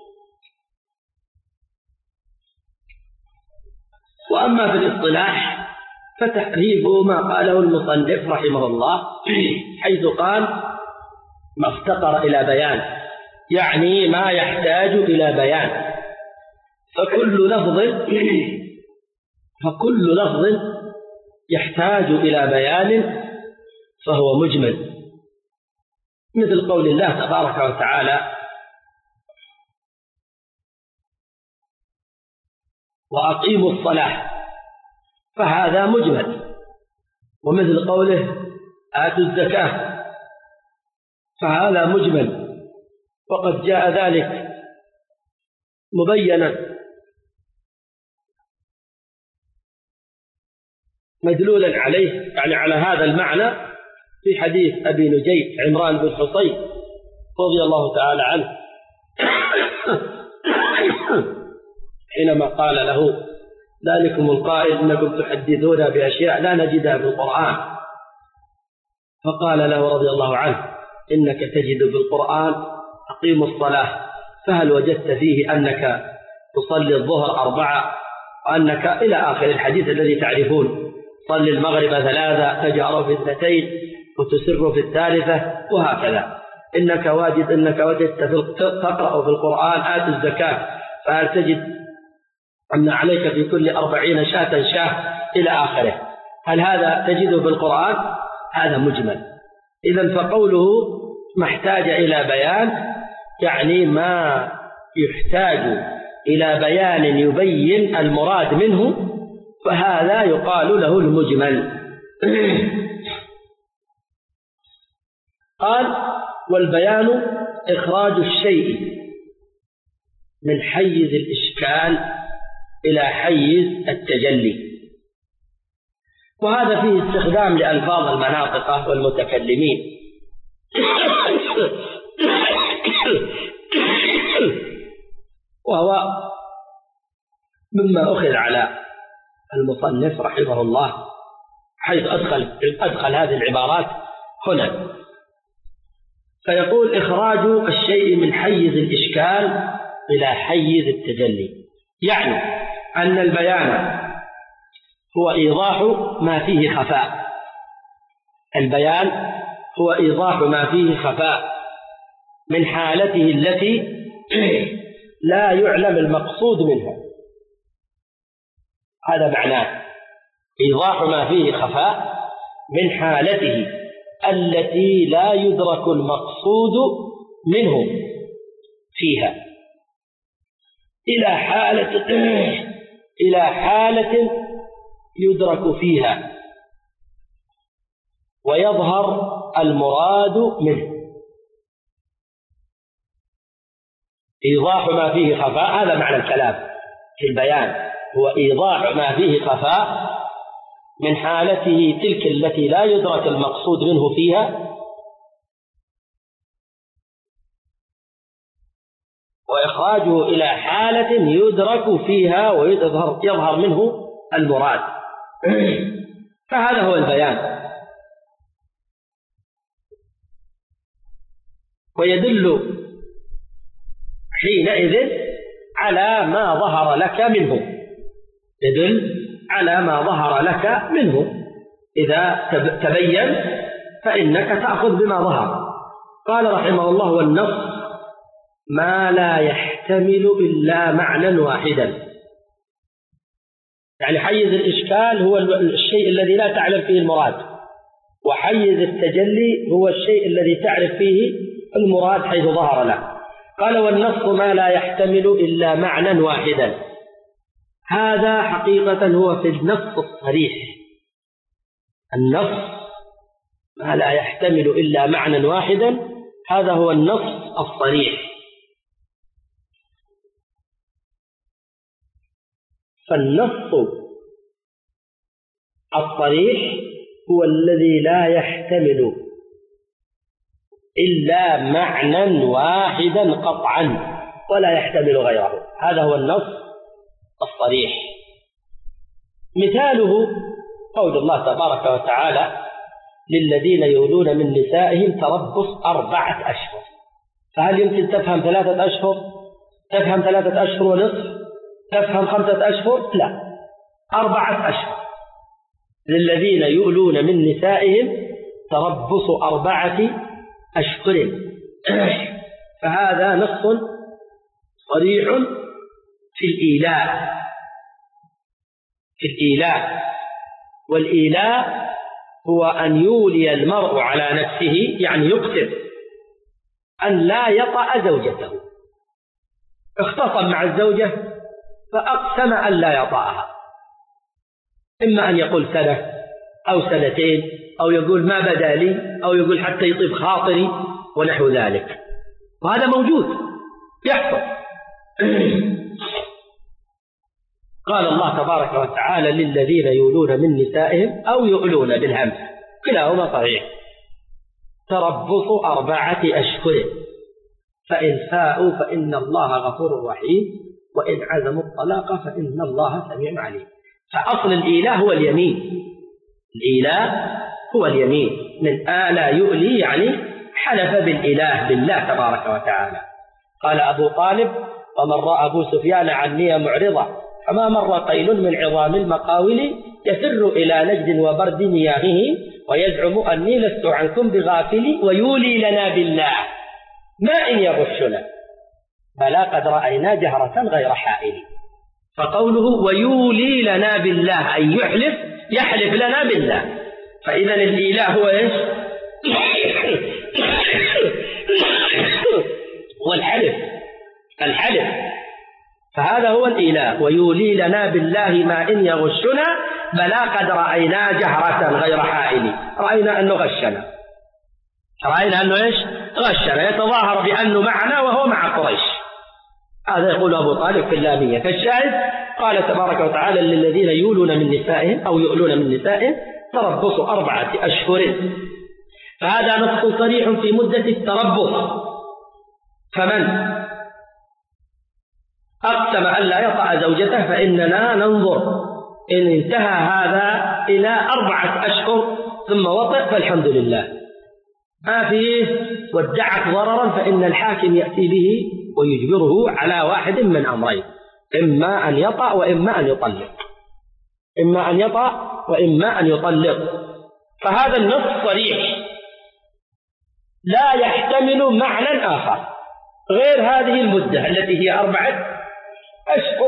وأما في الاصطلاح فتحريفه ما قاله المصنف رحمه الله حيث قال: ما افتقر إلى بيان، يعني ما يحتاج إلى بيان. فكل لفظ فكل لفظ يحتاج إلى بيان فهو مجمل، مثل قول الله تبارك وتعالى: وأقيموا الصلاة، فهذا مجمل. ومثل قوله: آتوا الزكاة، فهذا مجمل، وقد جاء ذلك مبينا مدلولا عليه، يعني على هذا المعنى، في حديث أبي نجيب عمران بن حصين رضي الله تعالى عنه حينما قال له ذلكم القائل إنكم تحدثون بأشياء لا نجدها في القرآن، فقال له رضي الله عنه إنك تجد في القرآن أقيم الصلاة، فهل وجدت فيه أنك تصلي الظهر أربعة وأنك إلى آخر الحديث الذي تعرفون، صلي المغرب ثلاثة، تجهر في اثنتين وتسر في الثالثة، وهكذا. إنك واجد إنك وجدت تقرأ في القرآن آت الزكاة، فهل تجد أن عليك في كل أربعين شاة شاه إلى آخره. هل هذا تجده في القرآن؟ هذا مجمل. إذن فقوله محتاج إلى بيان يعني ما يحتاج إلى بيان يبين المراد منه، فهذا يقال له المجمل. قال والبيان إخراج الشيء من حيز الإشكال إلى حيز التجلي، وهذا فيه استخدام لألفاظ المناطق والمتكلمين. وهو مما أخذ على المصنف رحمه الله، حيث أدخل, أدخل هذه العبارات هنا، فيقول إخراج الشيء من حيز الإشكال إلى حيز التجلي، يعني أن البيان هو إيضاح ما فيه خفاء. البيان هو إيضاح ما فيه خفاء من حالته التي لا يعلم المقصود منها، هذا معناه إيضاح ما فيه خفاء من حالته التي لا يدرك المقصود منه فيها إلى حالة إلى حالة يدرك فيها ويظهر المراد منه. إيضاح ما فيه خفاء هذا معنى الكلام في البيان، هو إيضاح ما فيه خفاء من حالته تلك التي لا يدرك المقصود منه فيها وإخراجه إلى حالة يدرك فيها ويظهر يظهر منه المراد، فهذا هو البيان. ويدل حينئذ على ما ظهر لك منه، يدل على ما ظهر لك منه. إذا تبين فإنك تأخذ بما ظهر. قال رحمه الله والنص ما لا يحتمل إلا معنى واحدا، يعني حيز الإشكال هو الشيء الذي لا تعلم فيه المراد، وحيز التجلي هو الشيء الذي تعرف فيه المراد حيث ظهر له. قال والنص ما لا يحتمل إلا معنى واحدا، هذا حقيقة هو في النص الصريح. النص ما لا يحتمل إلا معنى واحدا، هذا هو النص الصريح. فالنص الصريح هو الذي لا يحتمل إلا معنى واحدا قطعا ولا يحتمل غيره، هذا هو النص الصريح. مثاله قول الله تبارك وتعالى للذين يولون من نسائهم تربص أربعة أشهر. فهل يمكن تفهم ثلاثة أشهر؟ تفهم ثلاثة أشهر ونصف؟ تفهم خمسة أشهر؟ لا، أربعة أشهر. للذين يولون من نسائهم تربص أربعة أشهر، فهذا نص صريح في الإيلاء في الإيلاء والإيلاء هو أن يولي المرء على نفسه، يعني يقسم أن لا يطأ زوجته. اختصم مع الزوجة فأقسم أن لا يطأها، إما أن يقول سنة أو سنتين أو يقول ما بدا لي أو يقول حتى يطيب خاطري ونحو ذلك، وهذا موجود يحصل. قال الله تبارك وتعالى للذين يولون من نسائهم أو يؤلون بالهمز، كلاهما صحيح، تربص أربعة أشهر. فإن فاءوا فإن الله غفور رحيم، وإن عزموا الطلاق فإن الله سميع عليم. فأصل الإيلاء هو اليمين، الإيلاء هو اليمين، من آلى يؤلي يعني حلف بالإله بالله تبارك وتعالى. قال أبو طالب: ومن رأى أبو سفيان عني معرضة فما مر قيل من عظام المقاول يفر إلى نجد وبرد مياهه ويزعم أني لست عنكم بغافل ويولي لنا بالله ما إن يغشنا بلى قد رأينا جهرة غير حائل. فقوله ويولي لنا بالله أي يحلف يحلف لنا بالله. فإذا الإله هو إيش؟ والحلف، الحلف. فهذا هو الإله. ويولي لنا بالله ما إن يغشنا بلى قد رأينا جهرة غير حائل. رأينا أنه غشنا، رأينا أنه إيش؟ غشنا، يتظاهر بأنه معنا وهو مع قريش. هذا يقول أبو طالب في اللامية. فالشاهد قال تبارك وتعالى: للذين يولون من نسائهم أو يؤلون من نسائهم تربص أربعة أشهر. فهذا نص صريح في مدة التربص. فمن أقسم أن لا يطأ زوجته فإننا ننظر، إن انتهى هذا إلى أربعة أشهر ثم وطئ فالحمد لله، ما فيه وادعت ضررا فإن الحاكم يأتي به ويجبره على واحد من أمرين: إما أن يطأ وإما أن يطلق، إما أن يطأ وإما أن يطلق. فهذا النص صريح لا يحتمل معنى آخر غير هذه المدة التي هي أربعة أشهر.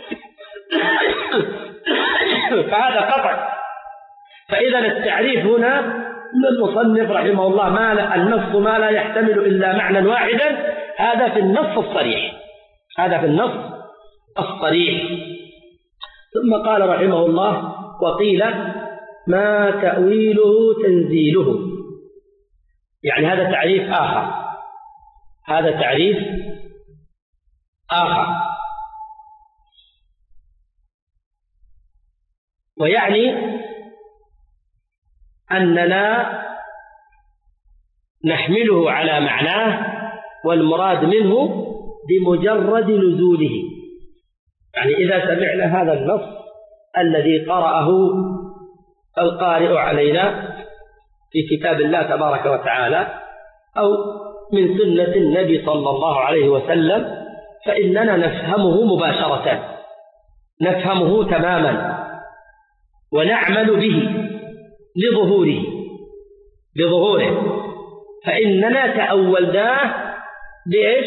فهذا قطع. فإذا التعريف هنا من المصنف رحمه الله ما لا النص ما لا يحتمل إلا معنى واحدا، هذا في النص الصريح، هذا في النص الصريح. ثم قال رحمه الله: وقيل ما تأويله تنزيله. يعني هذا تعريف آخر، هذا تعريف آخر. ويعني أننا نحمله على معناه والمراد منه بمجرد نزوله. يعني إذا سمعنا هذا النص الذي قرأه القارئ علينا في كتاب الله تبارك وتعالى أو من سنة النبي صلى الله عليه وسلم، فإننا نفهمه مباشرة، نفهمه تماما ونعمل به لظهوره لظهوره فإننا تأولناه بإيش؟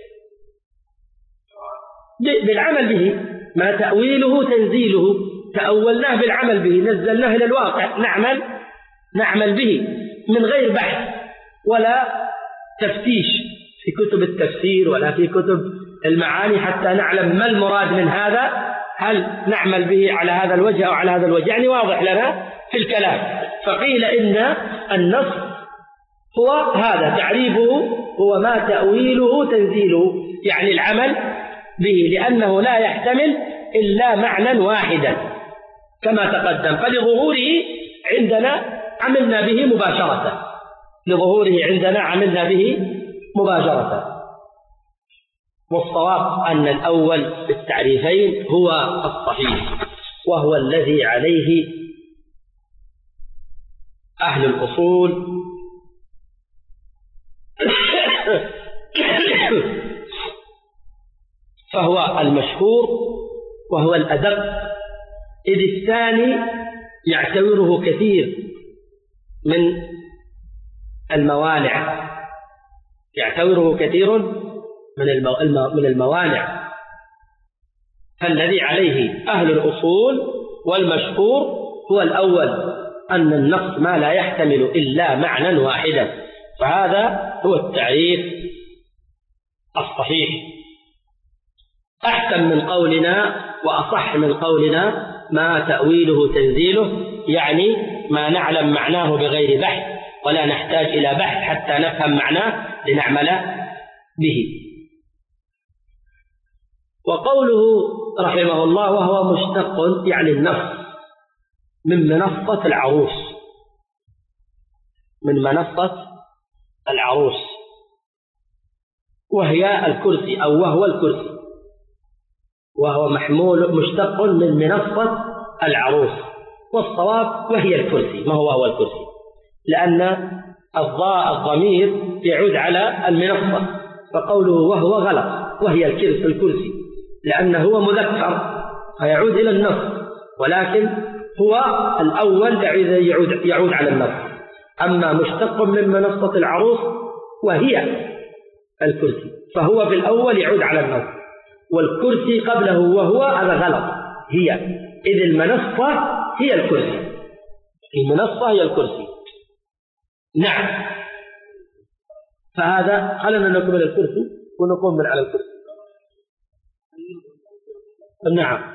بالعمل به. ما تأويله تنزيله، تأولناه بالعمل به، نزلناه إلى الواقع، نعمل نعمل به من غير بحث ولا تفتيش في كتب التفسير ولا في كتب المعاني حتى نعلم ما المراد من هذا، هل نعمل به على هذا الوجه أو على هذا الوجه، يعني واضح لنا في الكلام. فقيل إن النص هو هذا تعريفه، هو ما تأويله تنزيله، يعني العمل به، لأنه لا يحتمل إلا معنى واحدا كما تقدم. فلظهوره عندنا عملنا به مباشرة، لظهوره عندنا عملنا به مباشرة. والصواب أن الأول بالتعريفين هو الصحيح، وهو الذي عليه أهل الأصول فهو المشهور وهو الأدق، إذ الثاني يعتبره كثير من الموانع، يعتبره كثير من من الموانع. فالذي عليه أهل الأصول والمشهور هو الأول، أن النص ما لا يحتمل إلا معنى واحدا، فهذا هو التعريف الصحيح، أحسن من قولنا وأصح من قولنا ما تأويله تنزيله، يعني ما نعلم معناه بغير بحث ولا نحتاج إلى بحث حتى نفهم معناه لنعمل به. وقوله رحمه الله وهو مشتق يعني النص من منصة العروس، من منصة العروس. وهي الكرسي أو وهو الكرسي، وهو محمول مشتق من منصة العروس، والصواب وهي الكرسي، ما هو هو الكرسي، لأن الضاء الضمير يعود على المنصة، فقوله وهو غلط، وهي الكرسي لأنه هو مذكر فيعود إلى النص، ولكن هو الأول يعود, يعود على النص. أما مشتق من منصة العروس وهي الكرسي فهو في الأول يعود على النص، والكرسي قبله وهو هذا غلط، هي، إذ المنصة هي الكرسي، المنصة هي الكرسي. نعم، فهذا خلنا نكمل الكرسي ونقوم من على الكرسي. نعم.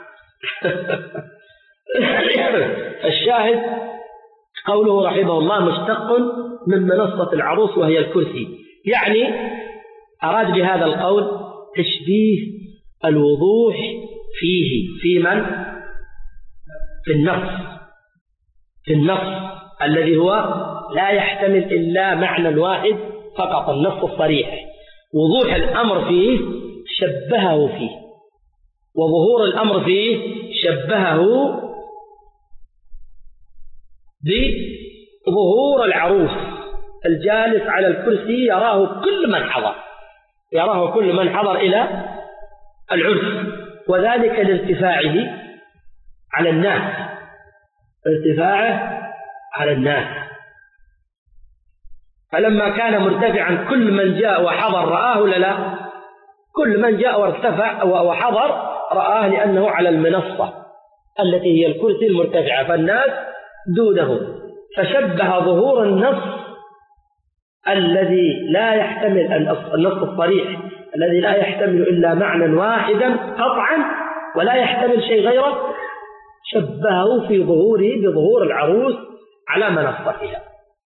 الشاهد قوله رحمه الله مشتق من منصة العروس وهي الكرسي، يعني أراد بهذا القول تشبيه الوضوح فيه في من؟ في النص، في النص الذي هو لا يحتمل إلا معنى واحد فقط، النص الصريح، وضوح الأمر فيه شبهه فيه، وظهور الأمر فيه شبهه بظهور العروس الجالس على الكرسي يراه كل من حضر، يراه كل من حضر إلى العرس، وذلك لارتفاعه على الناس، ارتفاعه على الناس، فلما كان مرتفعا كل من جاء وحضر رآه ولا لا؟ كل من جاء وارتفع وحضر رآه، لأنه على المنصة التي هي الكرسي المرتفعة، فالناس دونه، فشبه ظهور النص الذي لا يحتمل النص الصريح الذي لا يحتمل إلا معنى واحدا قطعا ولا يحتمل شيء غيره، شبهه في ظهوره بظهور العروس على منصتها،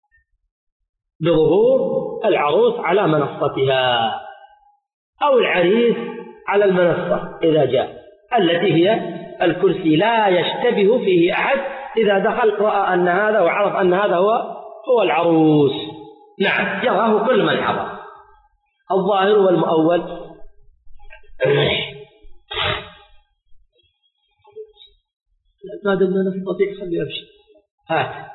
بظهور العروس على منصتها، أو العريس على المنصة إذا جاء، التي هي الكرسي، لا يشتبه فيه أحد، إذا دخل رأى أن هذا وعرف أن هذا هو هو العروس. نعم، يراه كل من حضر. الظاهر والمؤول. ما دمنا نستطيع خلي أمشي. هات.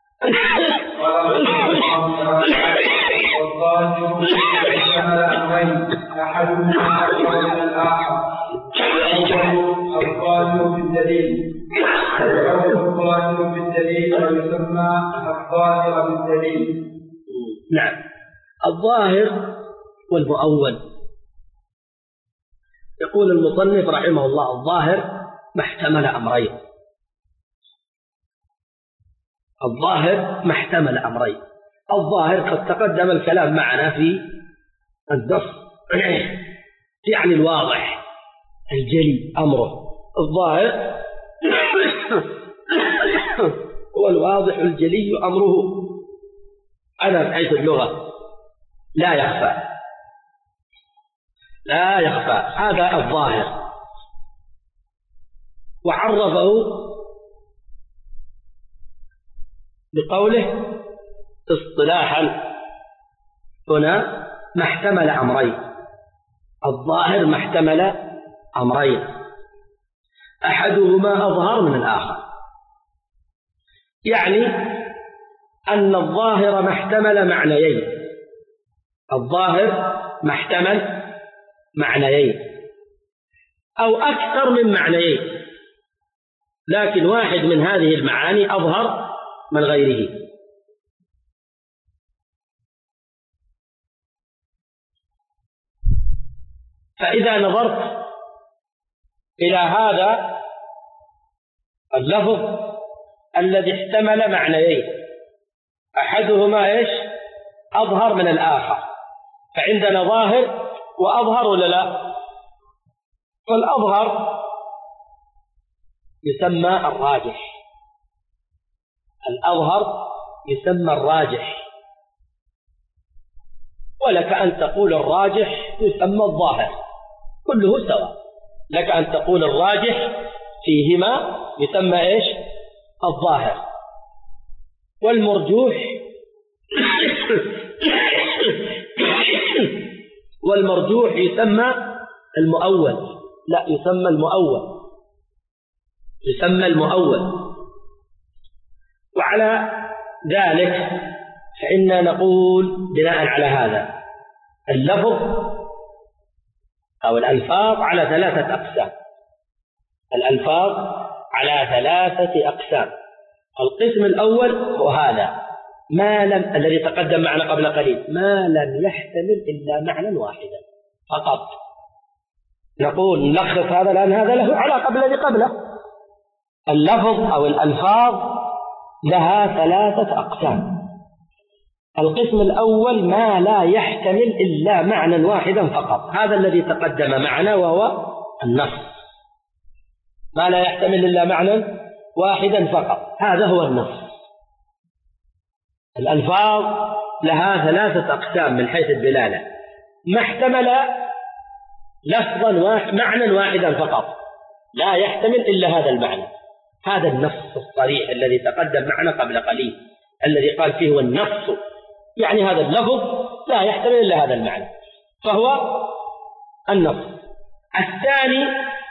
والظاهر يحتمل أمرين أحدهما أكبر من الآخر، الأول الظاهر بالدليل، والأول الظاهر بالدليل ويسمى الظاهر بالدليل. نعم، الظاهر والمؤول. يقول المصنف رحمه الله الظاهر ما احتمل أمرين، الظاهر ما احتمل أمرين. الظاهر قد تقدم الكلام معنا في النص، يعني الواضح الجلي أمره، الظاهر هو الواضح الجلي أمره، أنا من حيث اللغة لا يخفى، لا يخفى، هذا الظاهر. وعرفه بقوله اصطلاحا هنا ما احتمل أمرين، الظاهر ما احتمل أمرين أحدهما أظهر من الآخر، يعني أن الظاهر ما احتمل معنيين، الظاهر ما احتمل معنيين أو أكثر من معنيين، لكن واحد من هذه المعاني أظهر من غيره. فإذا نظرت إلى هذا اللفظ الذي احتمل معنيين أحدهما إيش؟ أظهر من الآخر، فعندنا ظاهر وأظهر ولا لا؟ فالأظهر يسمى الراجح، الأظهر يسمى الراجح، ولك أن تقول الراجح يسمى الظاهر، كله سواء، لك أن تقول الراجح فيهما يسمى إيش؟ الظاهر، والمرجوح والمرجوح يسمى المؤول. لا، يسمى المؤول، يسمى المؤول. وعلى ذلك فإننا نقول بناء على هذا اللفظ أو الألفاظ على ثلاثة أقسام. الألفاظ على ثلاثة أقسام. القسم الأول هو هذا ما لم الذي تقدم معنا قبل قليل، ما لم يحتمل إلا معنى واحدا فقط. نقول نلخص هذا لأن هذا له علاقة بالذي قبله. اللفظ أو الألفاظ لها ثلاثة أقسام. القسم الأول ما لا يحتمل إلا معنى واحدا فقط، هذا الذي تقدم معنا وهو النص. ما لا يحتمل إلا معنى واحدا فقط، هذا هو النص. الألفاظ لها ثلاثة أقسام من حيث الدلالة: ما احتمل لفظا واحد معنى واحدا فقط لا يحتمل إلا هذا المعنى، هذا النص الصريح الذي تقدم معنا قبل قليل، الذي قال فيه هو النص، يعني هذا اللفظ لا يحتمل إلا هذا المعنى فهو النص. الثاني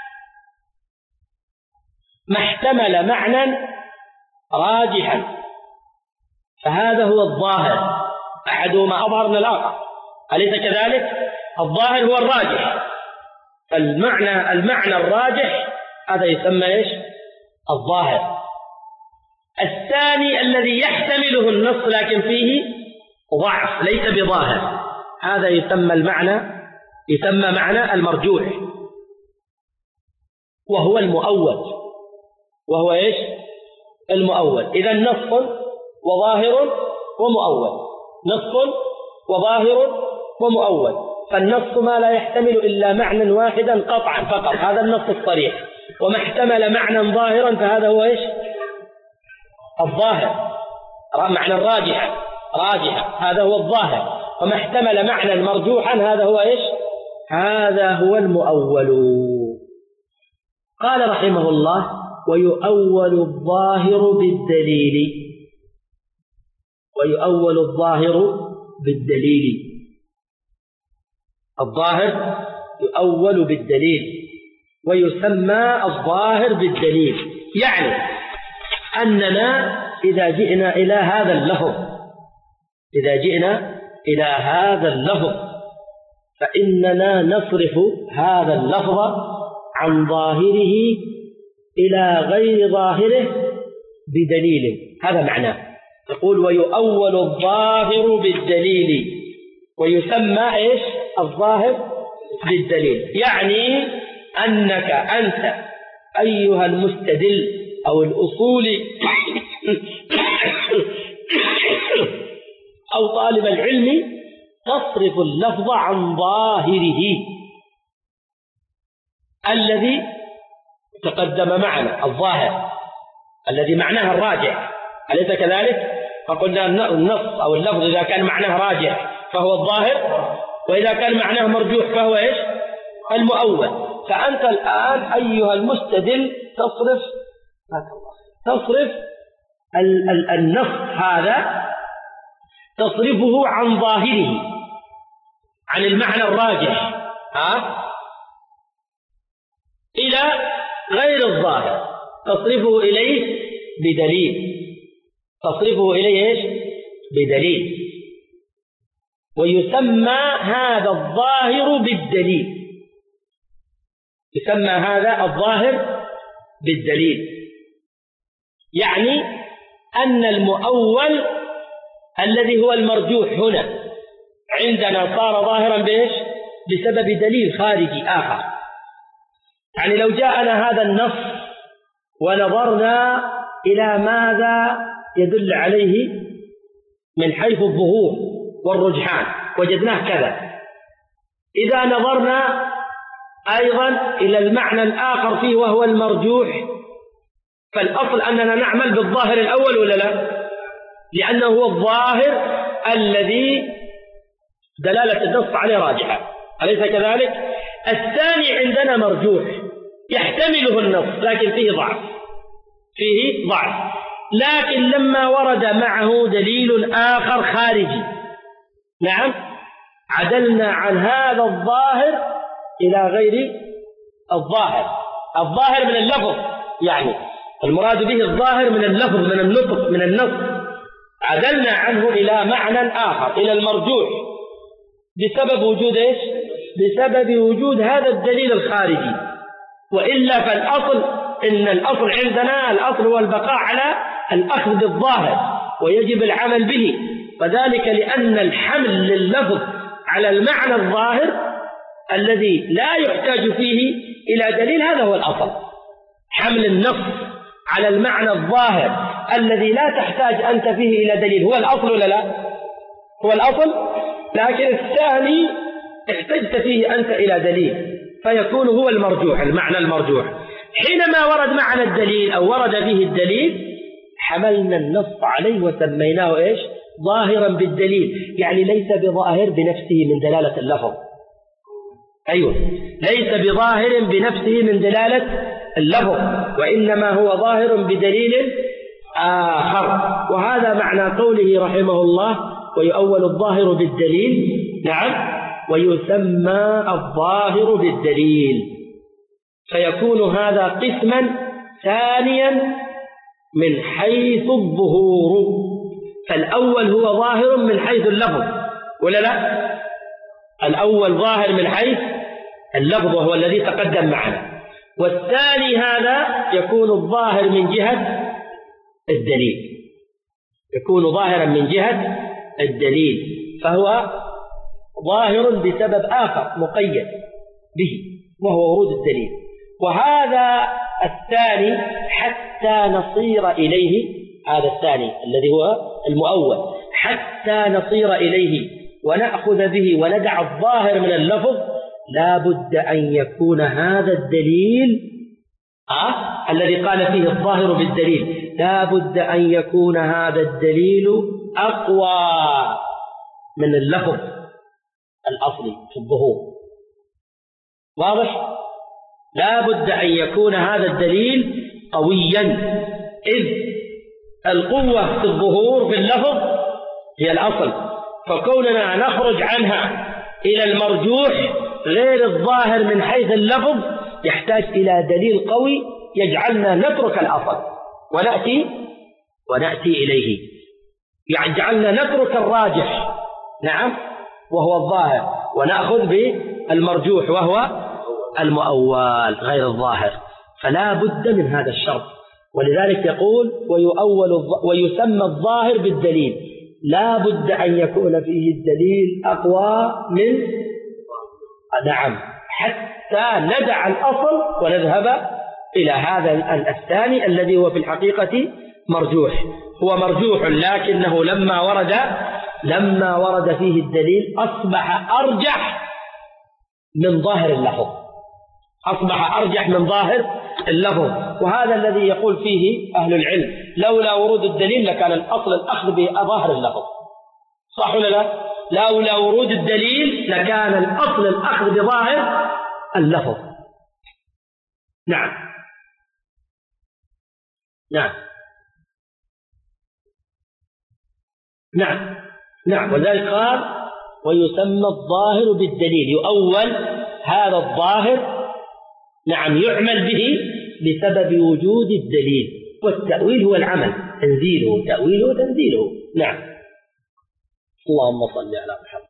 ما احتمل معنى راجحا، فهذا هو الظاهر، أحدهما أظهر من الآخر، أليس كذلك؟ الظاهر هو الراجح، فالمعنى المعنى الراجح هذا يسمى إيش؟ الظاهر. الثاني الذي يحتمله النص لكن فيه ضعف ليس بظاهر، هذا يسمى المعنى يسمى معنى المرجوح، وهو المؤول، وهو إيش؟ المؤول. إذا نص وظاهر ومؤول، نص وظاهر ومؤول. فالنص ما لا يحتمل إلا معنى واحدا قطعا فقط، هذا النص الصريح. وما احتمل معنى ظاهرا فهذا هو إيش؟ الظاهر، معنى راجحا راجحا هذا هو الظاهر. وما احتمل معنى مرجوحا هذا هو إيش؟ هذا هو المؤول. قال رحمه الله: ويؤول الظاهر بالدليل. ويؤول الظاهر بالدليل. الظاهر يؤول بالدليل، ويسمى الظاهر بالدليل. يعني أننا إذا جئنا إلى هذا اللفظ إذا جئنا إلى هذا اللفظ فإننا نصرف هذا اللفظ عن ظاهره إلى غير ظاهره بدليل. هذا معناه. يقول: ويؤول الظاهر بالدليل، ويسمى إيش؟ الظاهر بالدليل. يعني أنك أنت أيها المستدل أو الأصولي أو طالب العلم تصرف اللفظ عن ظاهره الذي تقدم معنا، الظاهر الذي معناه الراجح، أليس كذلك؟ فقلنا النص أو اللفظ إذا كان معناه راجح فهو الظاهر، وإذا كان معناه مرجوح فهو إيش؟ المؤول. فأنت الآن أيها المستدل تصرف تصرف النص هذا تصرفه عن ظاهره، عن المعنى الراجح ها إلى غير الظاهر، تصرفه إليه بدليل تصرفه إليه إيش؟ بدليل. ويسمى هذا الظاهر بالدليل يسمى هذا الظاهر بالدليل. يعني أن المؤول الذي هو المرجوح هنا عندنا صار ظاهرا بإيش؟ بسبب دليل خارجي آخر. يعني لو جاءنا هذا النص ونظرنا إلى ماذا يدل عليه من حيث الظهور والرجحان وجدناه كذا، إذا نظرنا أيضا إلى المعنى الآخر فيه وهو المرجوح، فالأصل أننا نعمل بالظاهر الأول ولا لا؟ لأنه هو الظاهر الذي دلالة النص عليه راجحة، أليس كذلك؟ الثاني عندنا مرجوح يحتمله النص لكن فيه ضعف فيه ضعف لكن لما ورد معه دليل آخر خارجي، نعم، عدلنا عن هذا الظاهر إلى غير الظاهر. الظاهر من اللفظ، يعني المراد به الظاهر من اللفظ، من النطق، من النص، عدلنا عنه إلى معنى آخر، إلى المرجوح، بسبب وجود إيش؟ بسبب وجود هذا الدليل الخارجي. وإلا فالأصل، إن الأصل عندنا، الأصل هو البقاء على الأخذ بالظاهر ويجب العمل به، وذلك لأن الحمل لللفظ على المعنى الظاهر الذي لا يحتاج فيه إلى دليل، هذا هو الأصل. حمل النص على المعنى الظاهر الذي لا تحتاج أنت فيه إلى دليل هو الأصل ولا لا؟ هو الأصل، لكن الثاني احتجت فيه أنت إلى دليل فيكون هو المرجوح، المعنى المرجوح. حينما ورد معنى الدليل أو ورد فيه الدليل حملنا النص عليه وسميناه إيش؟ ظاهرا بالدليل، يعني ليس بظاهر بنفسه من دلالة اللفظ. أيوة، ليس بظاهر بنفسه من دلالة اللفظ، وإنما هو ظاهر بدليل آخر. وهذا معنى قوله رحمه الله: ويؤول الظاهر بالدليل. نعم، ويسمى الظاهر بالدليل، فيكون هذا قسما ثانيا من حيث الظهور. فالأول هو ظاهر من حيث اللفظ ولا لا؟ الأول ظاهر من حيث اللفظ وهو الذي تقدم معنا، والثاني هذا يكون الظاهر من جهة الدليل، يكون ظاهرا من جهة الدليل، فهو ظاهر بسبب آخر مقيد به وهو ورود الدليل. وهذا الثاني حتى نصير إليه، هذا الثاني الذي هو المؤول، حتى نصير إليه ونأخذ به وندع الظاهر من اللفظ، لا بد أن يكون هذا الدليل آه الذي قال فيه الظاهر بالدليل، لا بد أن يكون هذا الدليل أقوى من اللفظ الأصلي في الظهور. واضح؟ لا بد أن يكون هذا الدليل قويا، إذ القوة في الظهور في اللفظ هي الأصل، فكوننا نخرج عنها إلى المرجوح غير الظاهر من حيث اللفظ يحتاج إلى دليل قوي يجعلنا نترك الأصل ونأتي ونأتي إليه، يجعلنا نترك الراجح، نعم، وهو الظاهر، ونأخذ بالمرجوح وهو المؤول غير الظاهر. فلا بد من هذا الشرط، ولذلك يقول ويؤول ويسمى الظاهر بالدليل، لا بد أن يكون فيه الدليل أقوى من نعم، حتى ندع الأصل ونذهب إلى هذا الثاني الذي هو في الحقيقة مرجوح. هو مرجوح لكنه لما ورد لما ورد فيه الدليل أصبح أرجح من ظاهر اللفظ، أصبح أرجح من ظاهر اللفظ. وهذا الذي يقول فيه أهل العلم لولا ورود الدليل لكان الأصل الأخذ بظاهر اللفظ، صح ولا لا؟ لولا ورود الدليل لكان الأصل الأخذ بظاهر اللفظ. نعم نعم نعم نعم وذلك قال ويسمى الظاهر بالدليل، يؤول هذا الظاهر، نعم، يعمل به بسبب وجود الدليل، والتأويل هو العمل، تنزيله، تأويله تنزيله. نعم. اللهم صل على محمد.